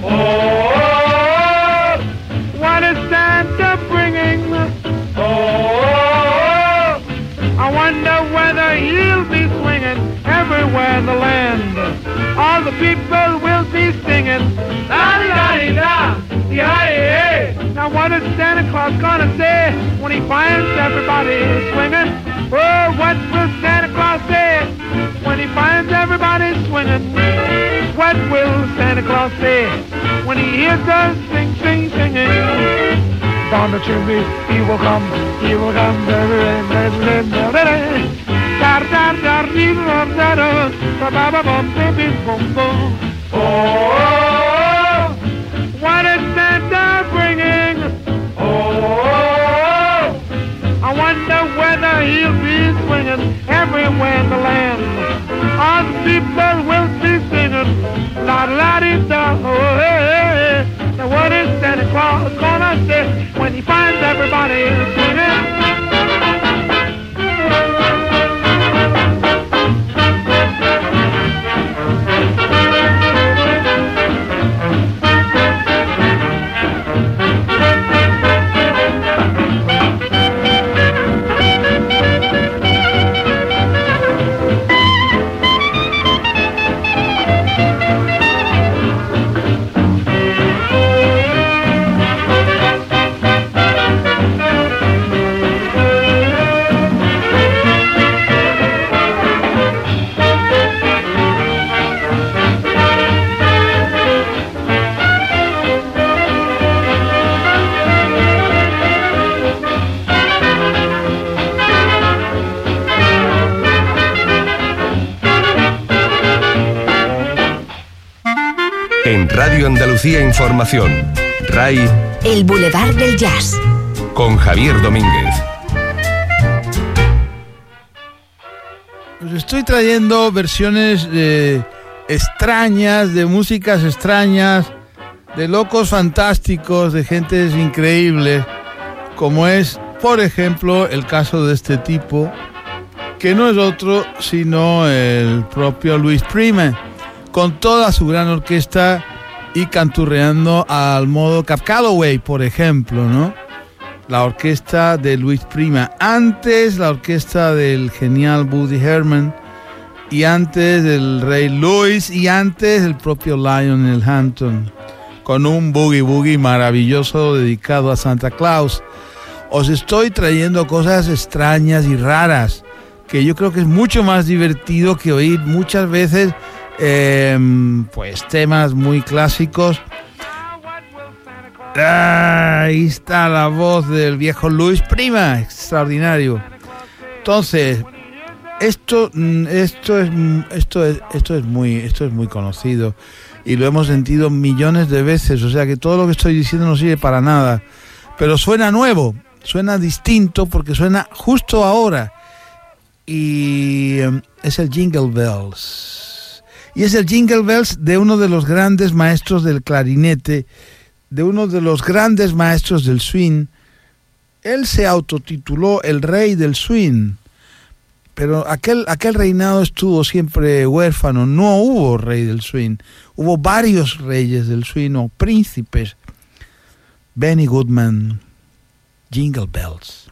Oh, what is Santa bringing? Oh, I wonder whether he'll be swinging everywhere in the land. All the people will be singing, la-di-da-di-da, yeah-yeah. Now what is Santa Claus gonna say when he finds everybody swinging? Oh, what will Santa Claus say when he finds everybody swinging? What will Santa Claus say when he hears us sing, sing, singing? Down the chimney he will come, he will come. Oh, what is Santa bringing? Oh, I wonder whether he'll be swinging everywhere in the land. All the people will be singing, la la di da. Oh, hey, hey. Now what is Santa Claus gonna say when he finds everybody swinging? En Radio Andalucía Información, RAI, El Boulevard del Jazz, con Javier Domínguez. Os estoy trayendo versiones eh, extrañas, de músicas extrañas, de locos fantásticos, de gentes increíbles, como es, por ejemplo, el caso de este tipo, que no es otro sino el propio Louis Prima, con toda su gran orquesta y canturreando al modo Cab Calloway, por ejemplo, ¿no? La orquesta de Louis Prima. Antes la orquesta del genial Woody Herman, y antes el Ray Lewis, y antes el propio Lionel Hampton, con un boogie boogie maravilloso dedicado a Santa Claus. Os estoy trayendo cosas extrañas y raras, que yo creo que es mucho más divertido que oír muchas veces eh, pues temas muy clásicos. Ah, ahí está la voz del viejo Luis Prima, extraordinario. Entonces, esto, esto es, esto es, esto es muy, esto es muy conocido y lo hemos sentido millones de veces. O sea que todo lo que estoy diciendo no sirve para nada, pero suena nuevo, suena distinto porque suena justo ahora y es el Jingle Bells. Y es el Jingle Bells de uno de los grandes maestros del clarinete, de uno de los grandes maestros del swing. Él se autotituló el rey del swing, pero aquel, aquel reinado estuvo siempre huérfano. No hubo rey del swing, hubo varios reyes del swing o príncipes. Benny Goodman, Jingle Bells.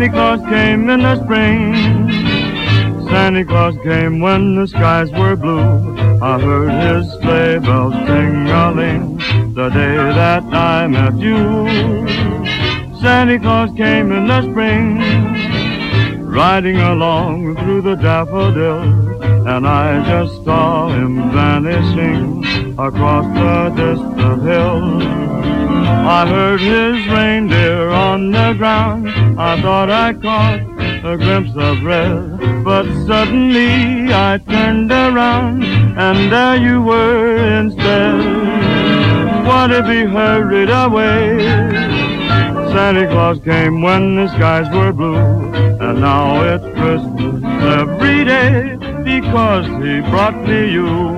Santa Claus came in the spring. Santa Claus came when the skies were blue. I heard his sleigh bells ting-a-ling the day that I met you. Santa Claus came in the spring, riding along through the daffodils, and I just saw him vanishing across the distant hills. I heard his reindeer on the ground. I thought I caught a glimpse of red, but suddenly I turned around, and there you were instead. What if he hurried away? Santa Claus came when the skies were blue, and now it's Christmas every day because he brought me you.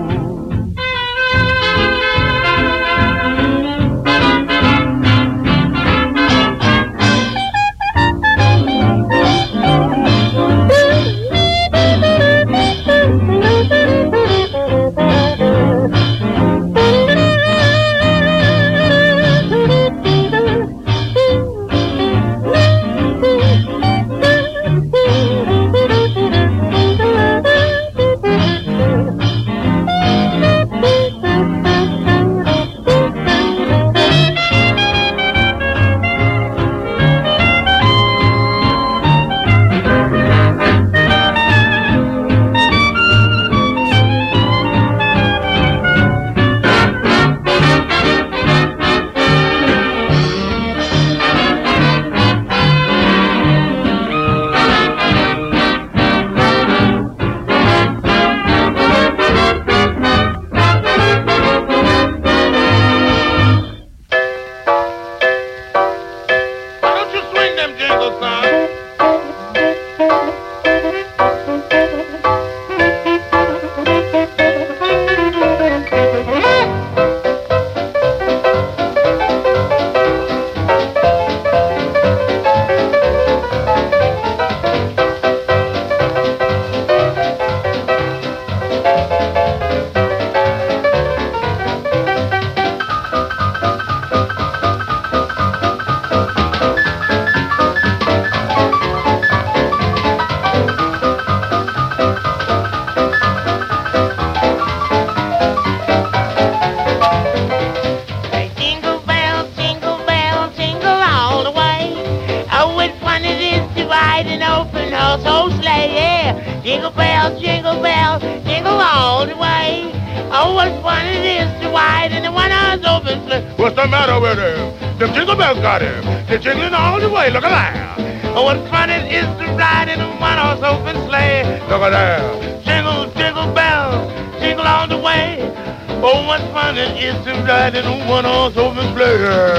What's the matter with him? Them jingle bells got him. They're jingling all the way. Look at that. Oh, what fun it is to ride in a one-horse open sleigh. Look at that. Jingle, jingle bells, jingle all the way. Oh, what fun it is to ride in a one-horse open sleigh.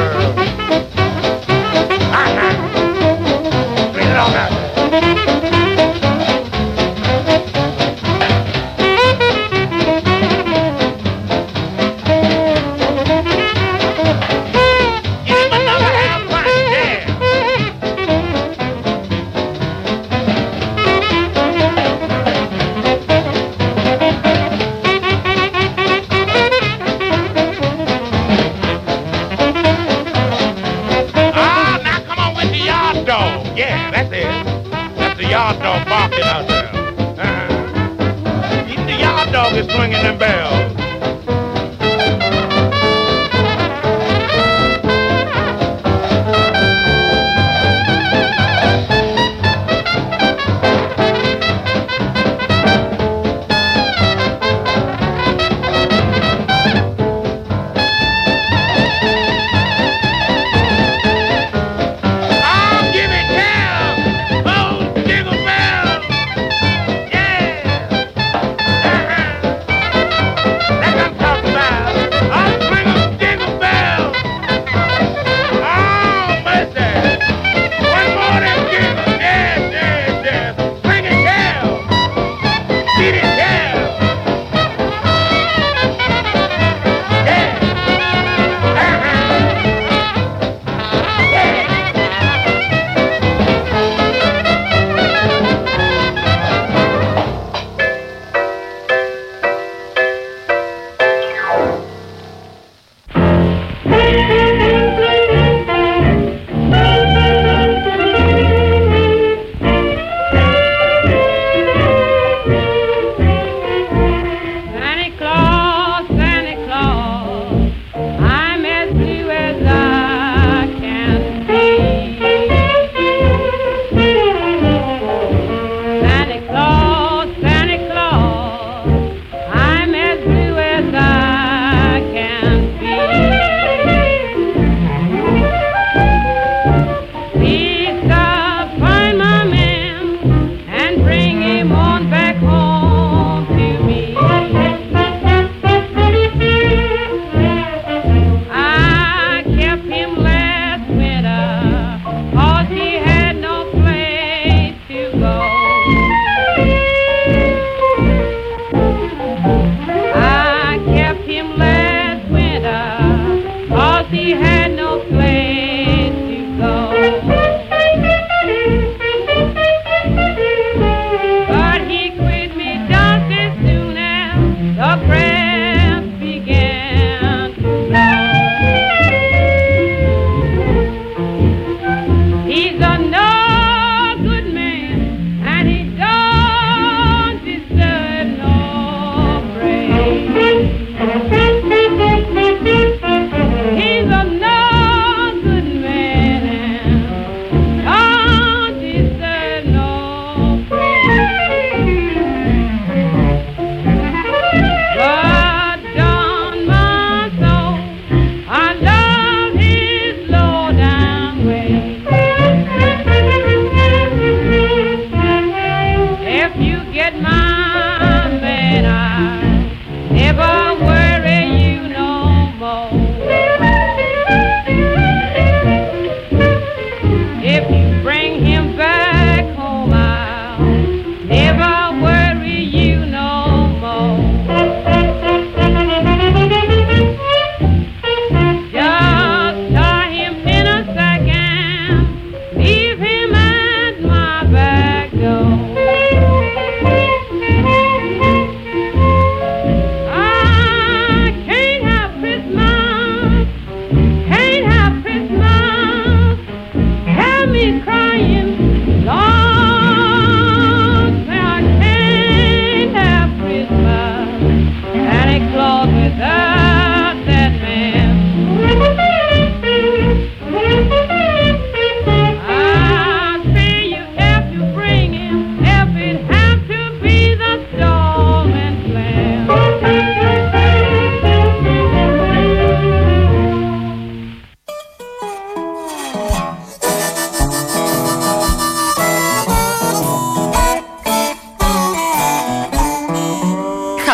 Read it on that. Yard dog barking out there. Uh-huh. Even the yard dog is swinging them bells.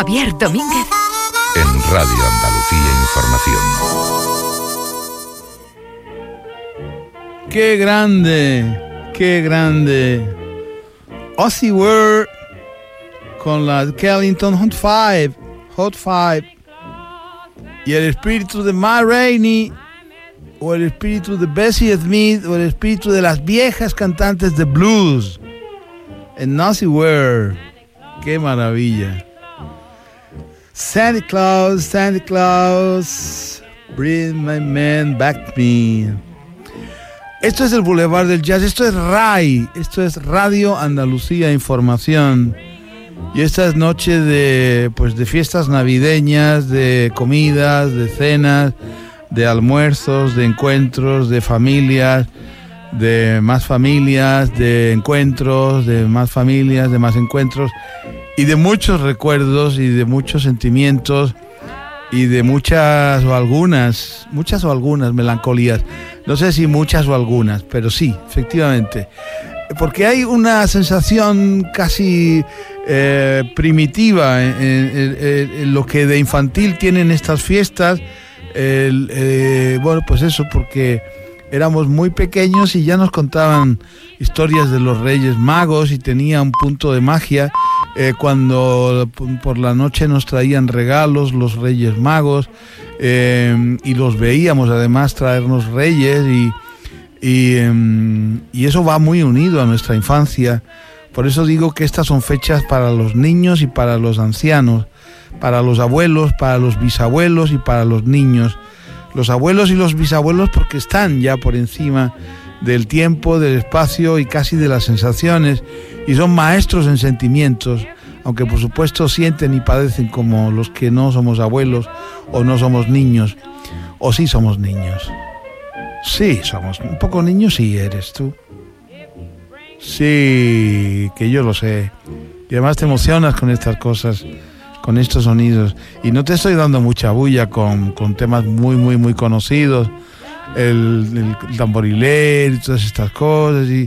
Javier Domínguez. En Radio Andalucía Información. ¡Qué grande! ¡Qué grande! Ozzy Ware con la Kellington Hot Five. Hot Five. Y el espíritu de Ma Rainey, o el espíritu de Bessie Smith, o el espíritu de las viejas cantantes de blues. En Ozzy Ware. ¡Qué maravilla! Santa Claus, Santa Claus, bring my man back to me. Esto es el Boulevard del Jazz, esto es R A I, esto es Radio Andalucía Información. Y esta es noche de, pues, de fiestas navideñas, de comidas, de cenas, de almuerzos, de encuentros, de familias, de más familias, de encuentros, de más familias, de más encuentros, y de muchos recuerdos y de muchos sentimientos y de muchas o algunas, muchas o algunas melancolías. No sé si muchas o algunas, pero sí, efectivamente. Porque hay una sensación casi eh, primitiva en, en, en, en lo que de infantil tienen estas fiestas. El, eh, bueno, pues eso, porque éramos muy pequeños y ya nos contaban historias de los Reyes Magos y tenía un punto de magia eh, cuando por la noche nos traían regalos los Reyes Magos eh, y los veíamos además traernos reyes y, y, eh, y eso va muy unido a nuestra infancia. Por eso digo que estas son fechas para los niños y para los ancianos, para los abuelos, para los bisabuelos y para los niños. Los abuelos y los bisabuelos porque están ya por encima del tiempo, del espacio y casi de las sensaciones, y son maestros en sentimientos, aunque por supuesto sienten y padecen como los que no somos abuelos o no somos niños, o sí somos niños. Sí, somos un poco niños, sí eres tú. Sí, que yo lo sé. Y además te emocionas con estas cosas, con estos sonidos. Y no te estoy dando mucha bulla con, con temas muy, muy, muy conocidos. El, el tamborilero y todas estas cosas. Y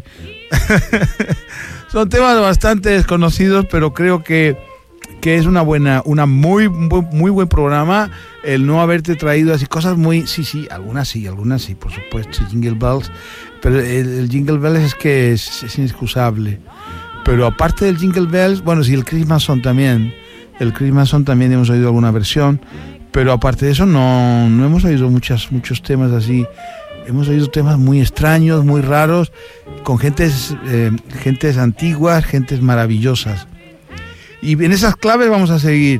son temas bastante desconocidos, pero creo que, que es una buena, una muy, muy, muy buen programa el no haberte traído así cosas muy... Sí, sí, algunas sí, algunas sí, por supuesto. Jingle Bells. Pero el, el Jingle Bells es que es, es inexcusable. Pero aparte del Jingle Bells, bueno, sí, el Christmas Song también. El Christmas Song también hemos oído alguna versión, pero aparte de eso no, no hemos oído muchas, muchos temas así. Hemos oído temas muy extraños, muy raros, con gentes, eh, gentes antiguas, gentes maravillosas. Y en esas claves vamos a seguir.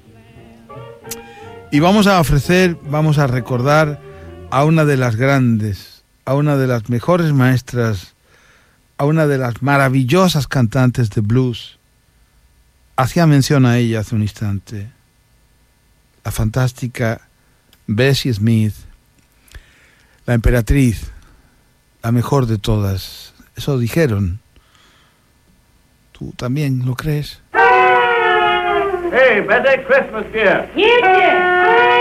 Y vamos a ofrecer, vamos a recordar a una de las grandes, a una de las mejores maestras, a una de las maravillosas cantantes de blues. Hacía mención a ella hace un instante, la fantástica Bessie Smith, la emperatriz, la mejor de todas. Eso dijeron. ¿Tú también lo crees? Hey, Betty, Christmas here. Yes, yes.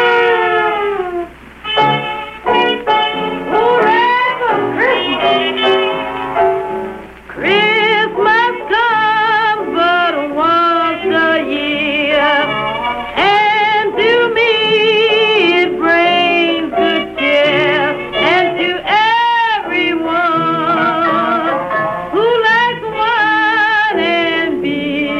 Hooray for Christmas. Christmas comes but once a year, and to me it brings good cheer, and to everyone who likes wine and beer.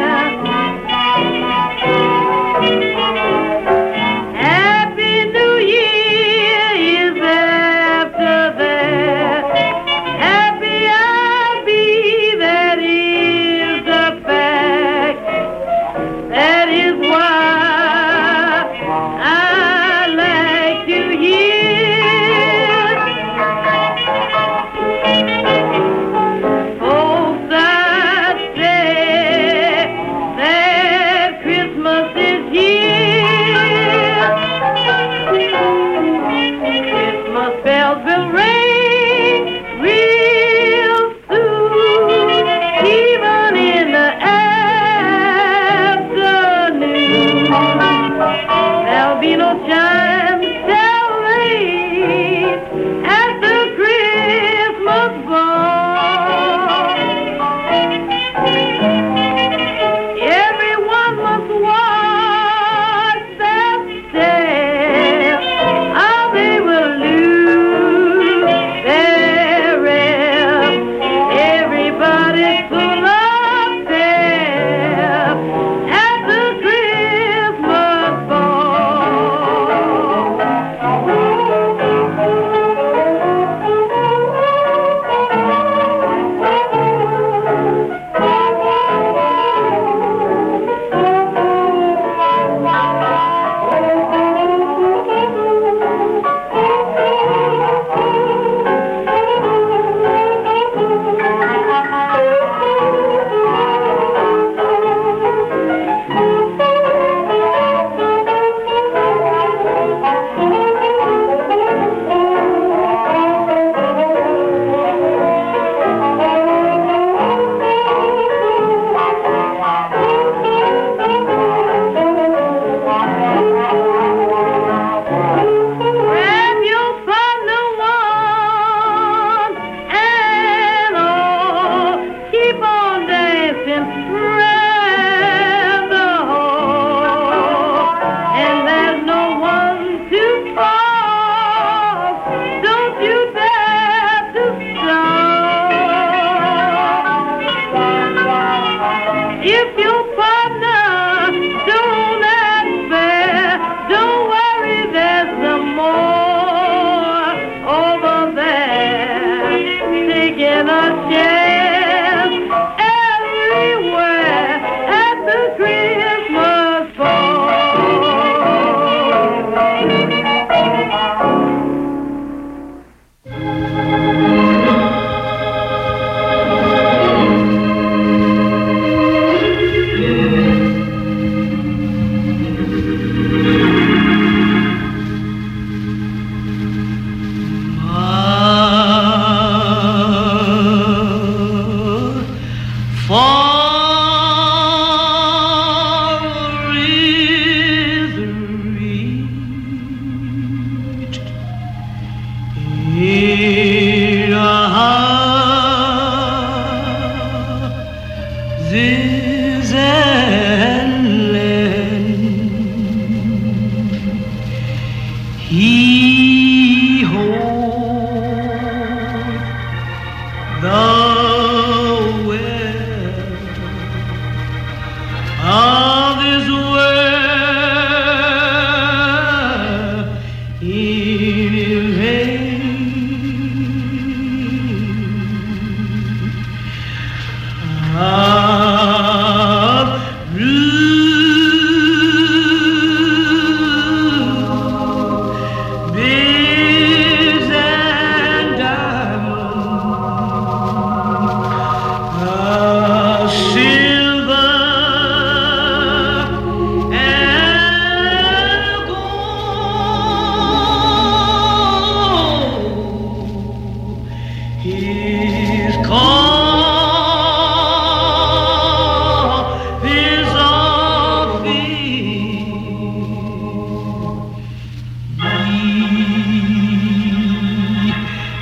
Happy New Year is after that. Happy I'll be, that is the fact. That is why I like to hear folks that say that Christmas is here. Christmas bells will ring real soon, even in the afternoon. There'll be no chime celebrate at the Christmas ball. Everyone must watch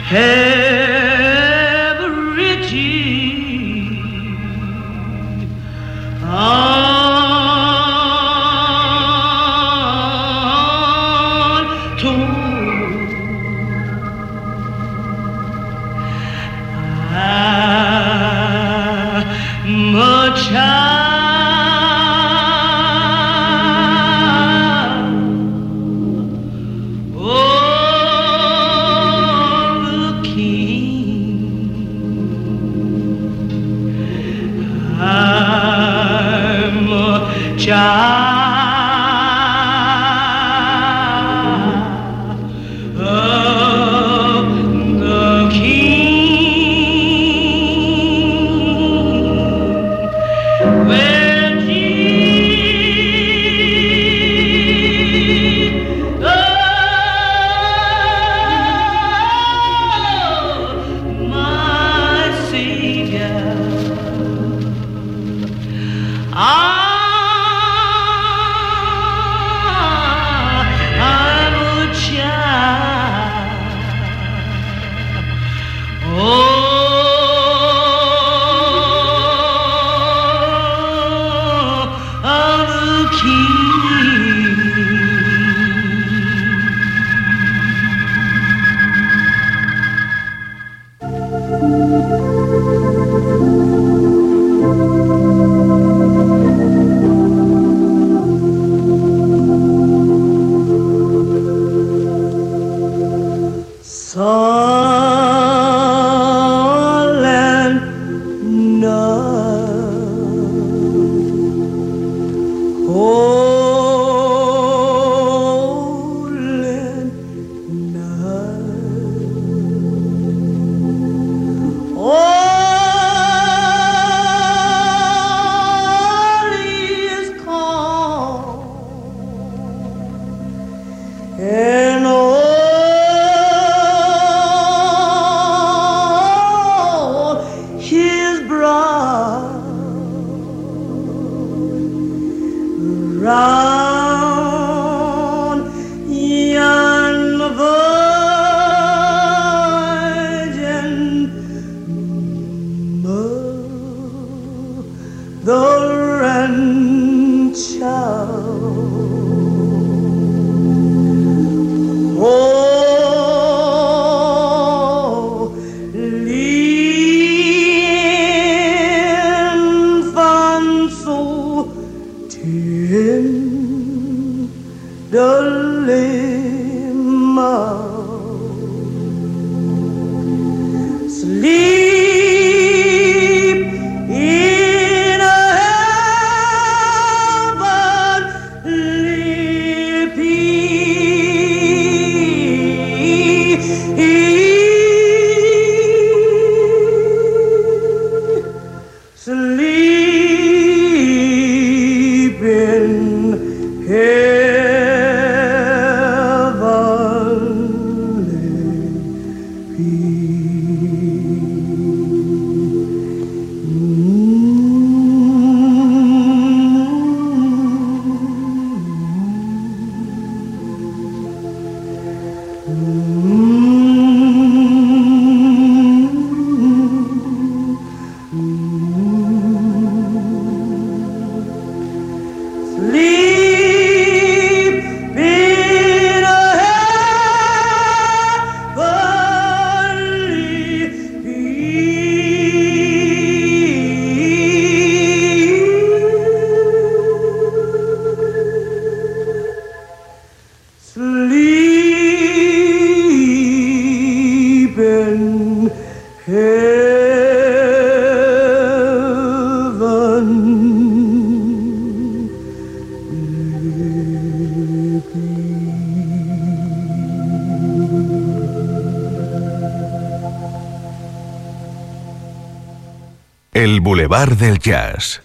El Boulevard del Jazz.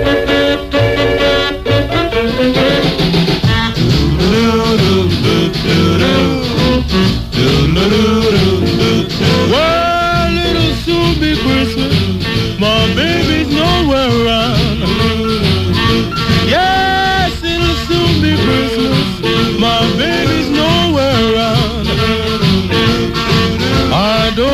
Well, it'll soon be Christmas. My baby's nowhere around. Yes, it'll soon be Christmas. My baby's nowhere around. I don't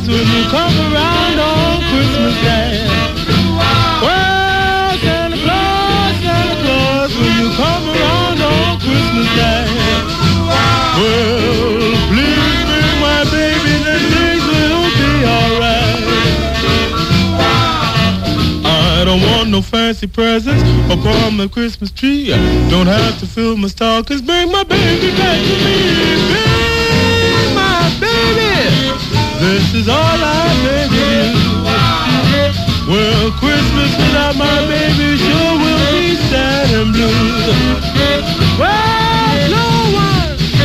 Claus when you come around on Christmas Day. Well, Santa Claus, Santa Claus when you come around on Christmas Day. Well, please bring my baby, then things will be alright. I don't want no fancy presents up on my Christmas tree. Don't have to fill my stockings. Bring my baby back to me. Bring my baby. This is all I beg of you. Well, Christmas without my baby sure will be sad and blue. Well, no one.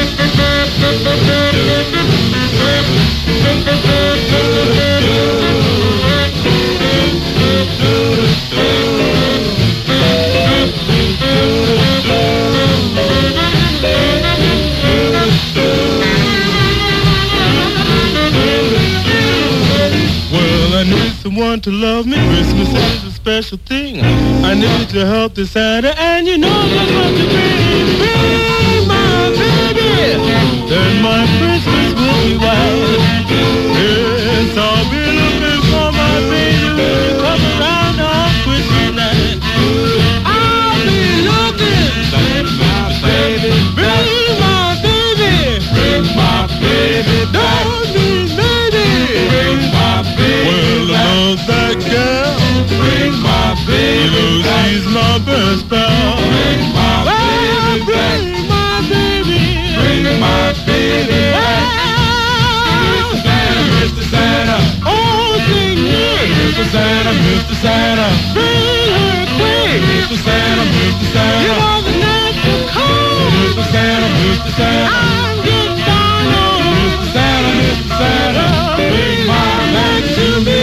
Well, I need someone to love me. Christmas is a special thing. I need your help this Santa, and you know that's what to bring. Bring my baby, then my Christmas will be white. Yes, I'll be looking for my baby when you come around on Christmas night. I'll be looking. Bring my baby, bring my baby, bring my baby back. Don't be baby, bring my baby. Well, I love that girl. Bring my baby, you know she's my best pal. Bring my baby, bring my baby, bring my baby back. Mister Santa, Mister Santa, oh, sing it. Mister Santa, Mister Santa, bring her quick. Mister Santa, Mister Santa, you know the nights are cold. Mister Santa, Mister Santa, I'm getting down on. Mister Santa, Mister Santa, bring my back to me.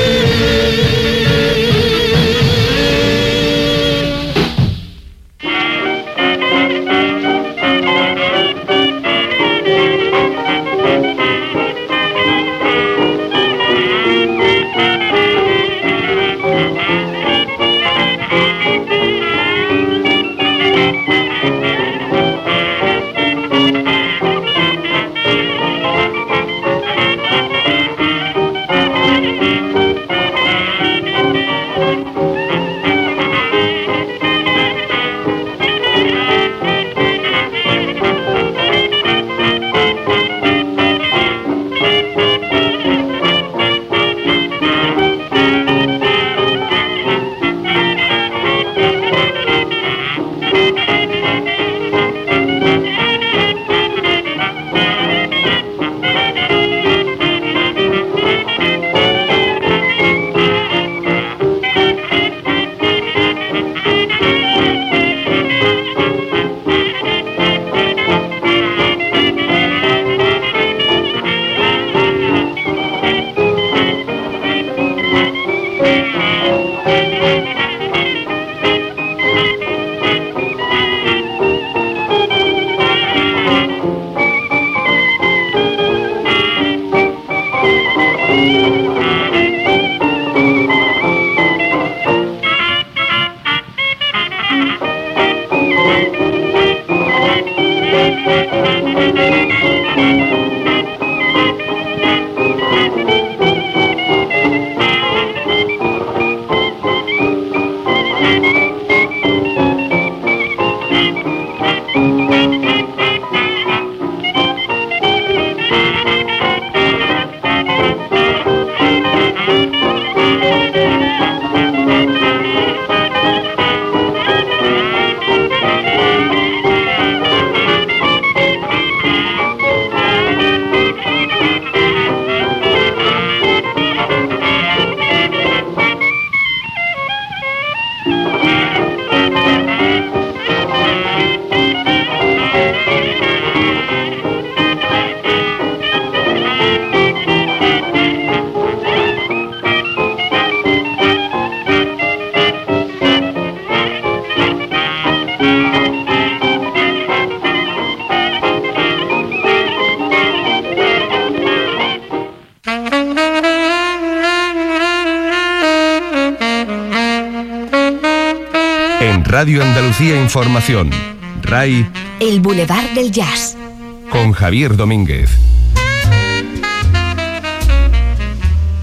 En Radio Andalucía Información, R A I, El Boulevard del Jazz, con Javier Domínguez.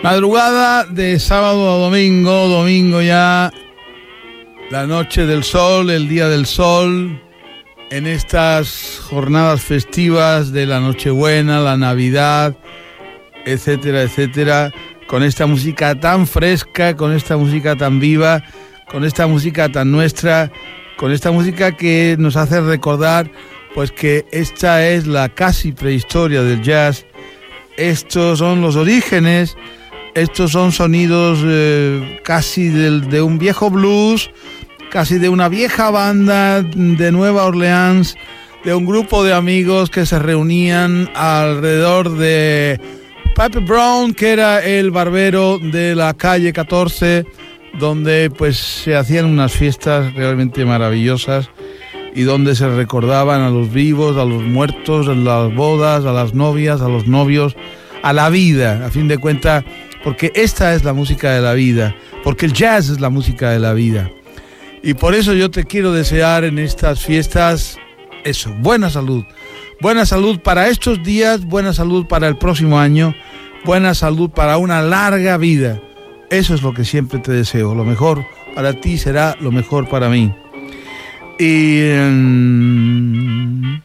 Madrugada de sábado a domingo, domingo ya, la noche del sol, el día del sol, en estas jornadas festivas de la Nochebuena, la Navidad, etcétera, etcétera, con esta música tan fresca, con esta música tan viva, con esta música tan nuestra, con esta música que nos hace recordar pues que esta es la casi prehistoria del jazz. Estos son los orígenes, estos son sonidos eh, casi del, de un viejo blues, casi de una vieja banda de Nueva Orleans, de un grupo de amigos que se reunían alrededor de Pappy Brown, que era el barbero de la calle catorce, donde pues se hacían unas fiestas realmente maravillosas y donde se recordaban a los vivos, a los muertos, a las bodas, a las novias, a los novios, a la vida, a fin de cuentas, porque esta es la música de la vida, porque el jazz es la música de la vida. Y por eso yo te quiero desear en estas fiestas eso, buena salud. Buena salud para estos días, buena salud para el próximo año, buena salud para una larga vida. Eso es lo que siempre te deseo. Lo mejor para ti será lo mejor para mí. Y um,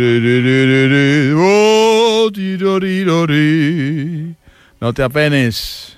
no te apenes.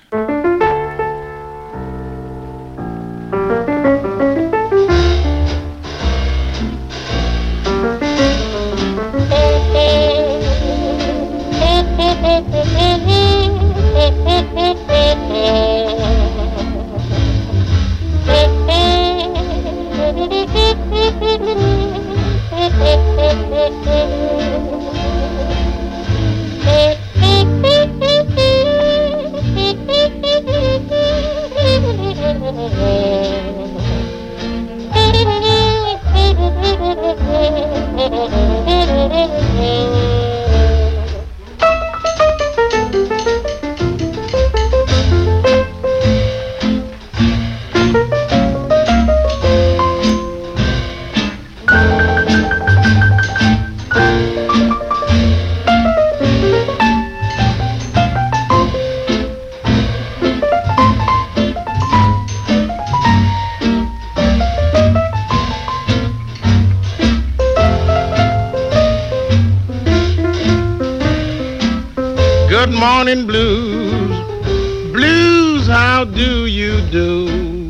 Good morning, blues. Blues, how do you do?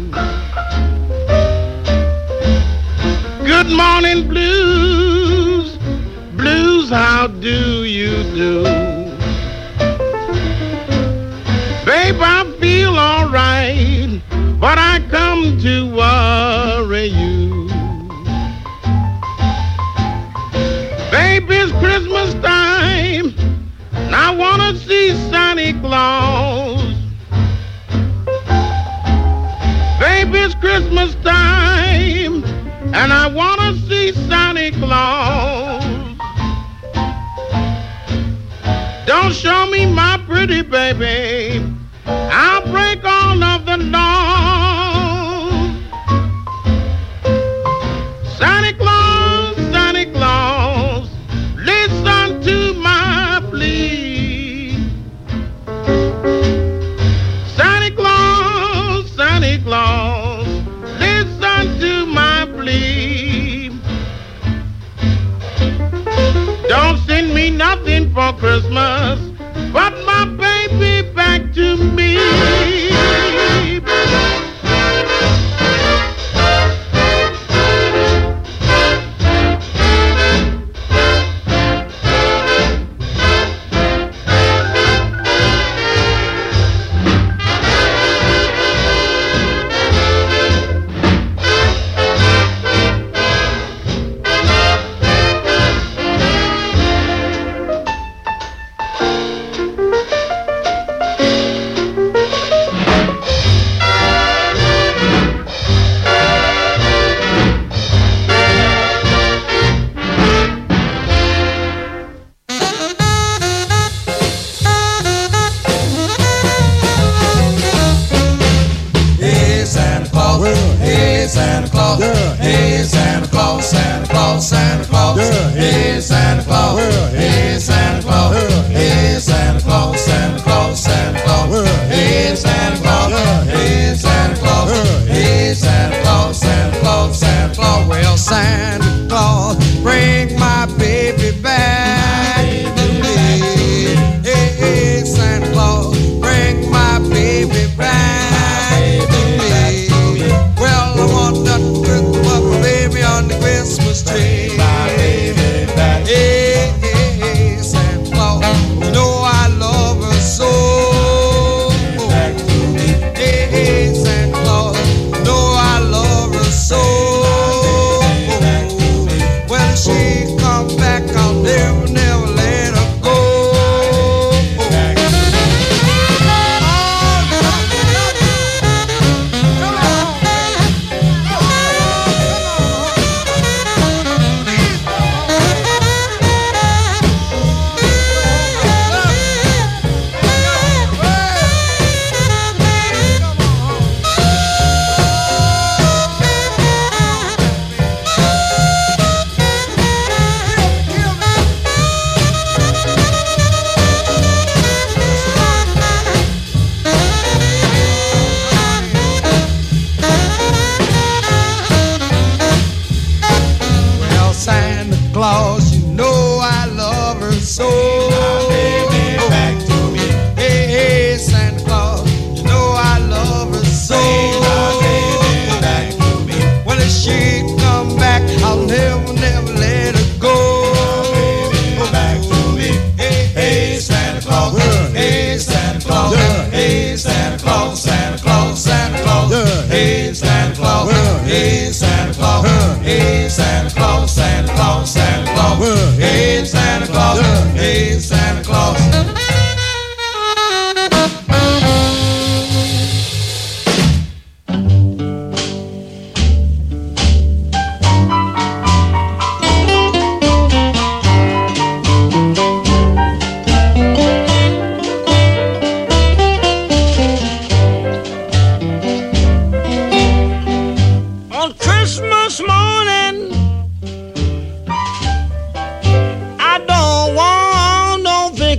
Good morning, blues. Blues, how do you do? Babe, I feel all right, but I come to worry you. Babe, it's Christmas time, and I wanna see Santa Claus. Baby, it's Christmas time, and I wanna see Santa Claus. Don't show me my pretty baby, I'll break all of the laws. Santa Claus, Santa Claus, listen to my plea. Santa Claus, Santa Claus, listen to my plea. Don't send me nothing for Christmas, but my baby back to me.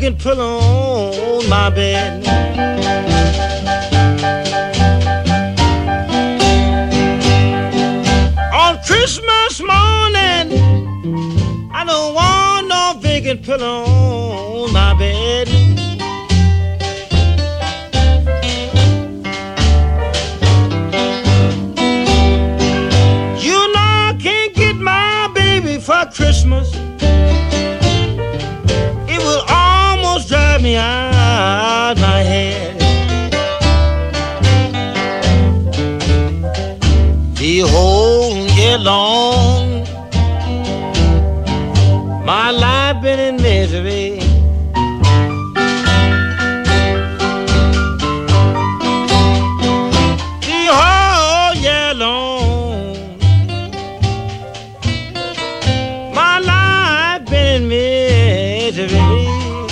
vacant pillow on my bed. On Christmas morning, I don't want no vacant pillow on my bed. You know I can't get my baby for Christmas. It will almost drive me out my head. The whole year long, my life been in misery. The whole year long, my life been in misery.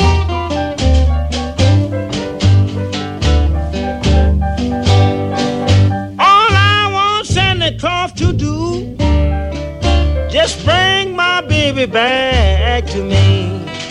All I want Santa Claus to do, just bring my baby back to me.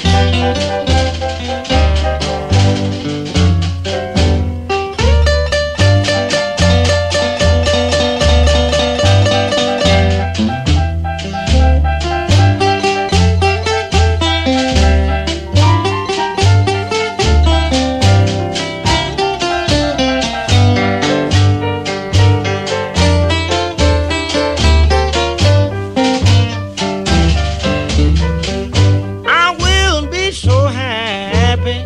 I will be so happy.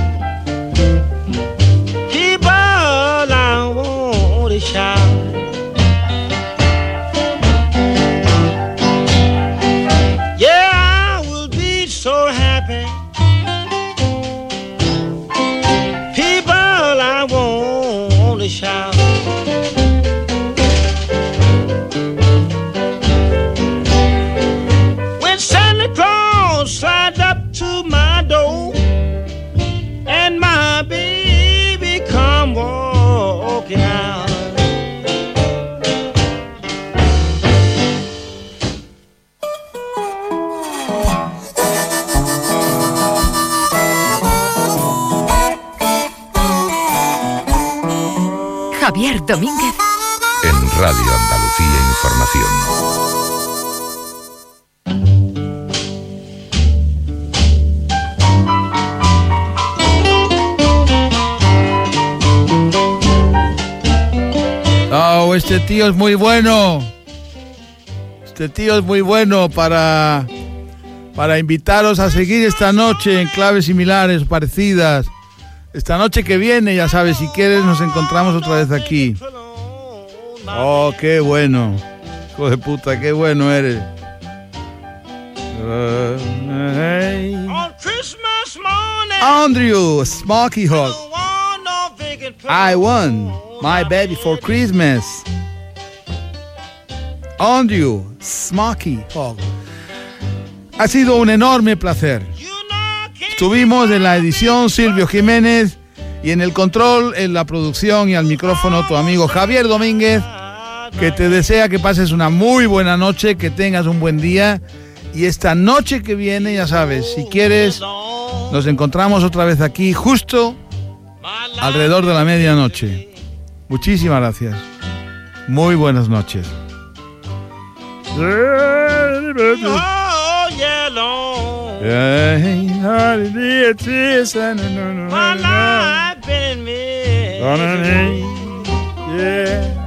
People, I want to shout. Yeah, I will be so happy. People, I want to shout. When Santa Claus slides up to my door and my baby come walking out. Javier Domínguez. En Radio Andalucía Información. Oh, este tío es muy bueno. Este tío es muy bueno para, para invitaros a seguir esta noche en claves similares, parecidas. Esta noche que viene, ya sabes, si quieres nos encontramos otra vez aquí. Oh, qué bueno. Hijo de puta, qué bueno eres. Uh, hey. On Christmas morning, Andrew, Smoky Hawk. I won my baby for Christmas. Andrew, Smoky Hawk. Ha sido un enorme placer. Estuvimos en la edición Silvio Jiménez y en el control, en la producción y al micrófono tu amigo Javier Domínguez, que te desea que pases una muy buena noche, que tengas un buen día. Y esta noche que viene, ya sabes, si quieres, nos encontramos otra vez aquí justo alrededor de la medianoche. Muchísimas gracias. Muy buenas noches. oh yeah long, my life been in misery. Yeah.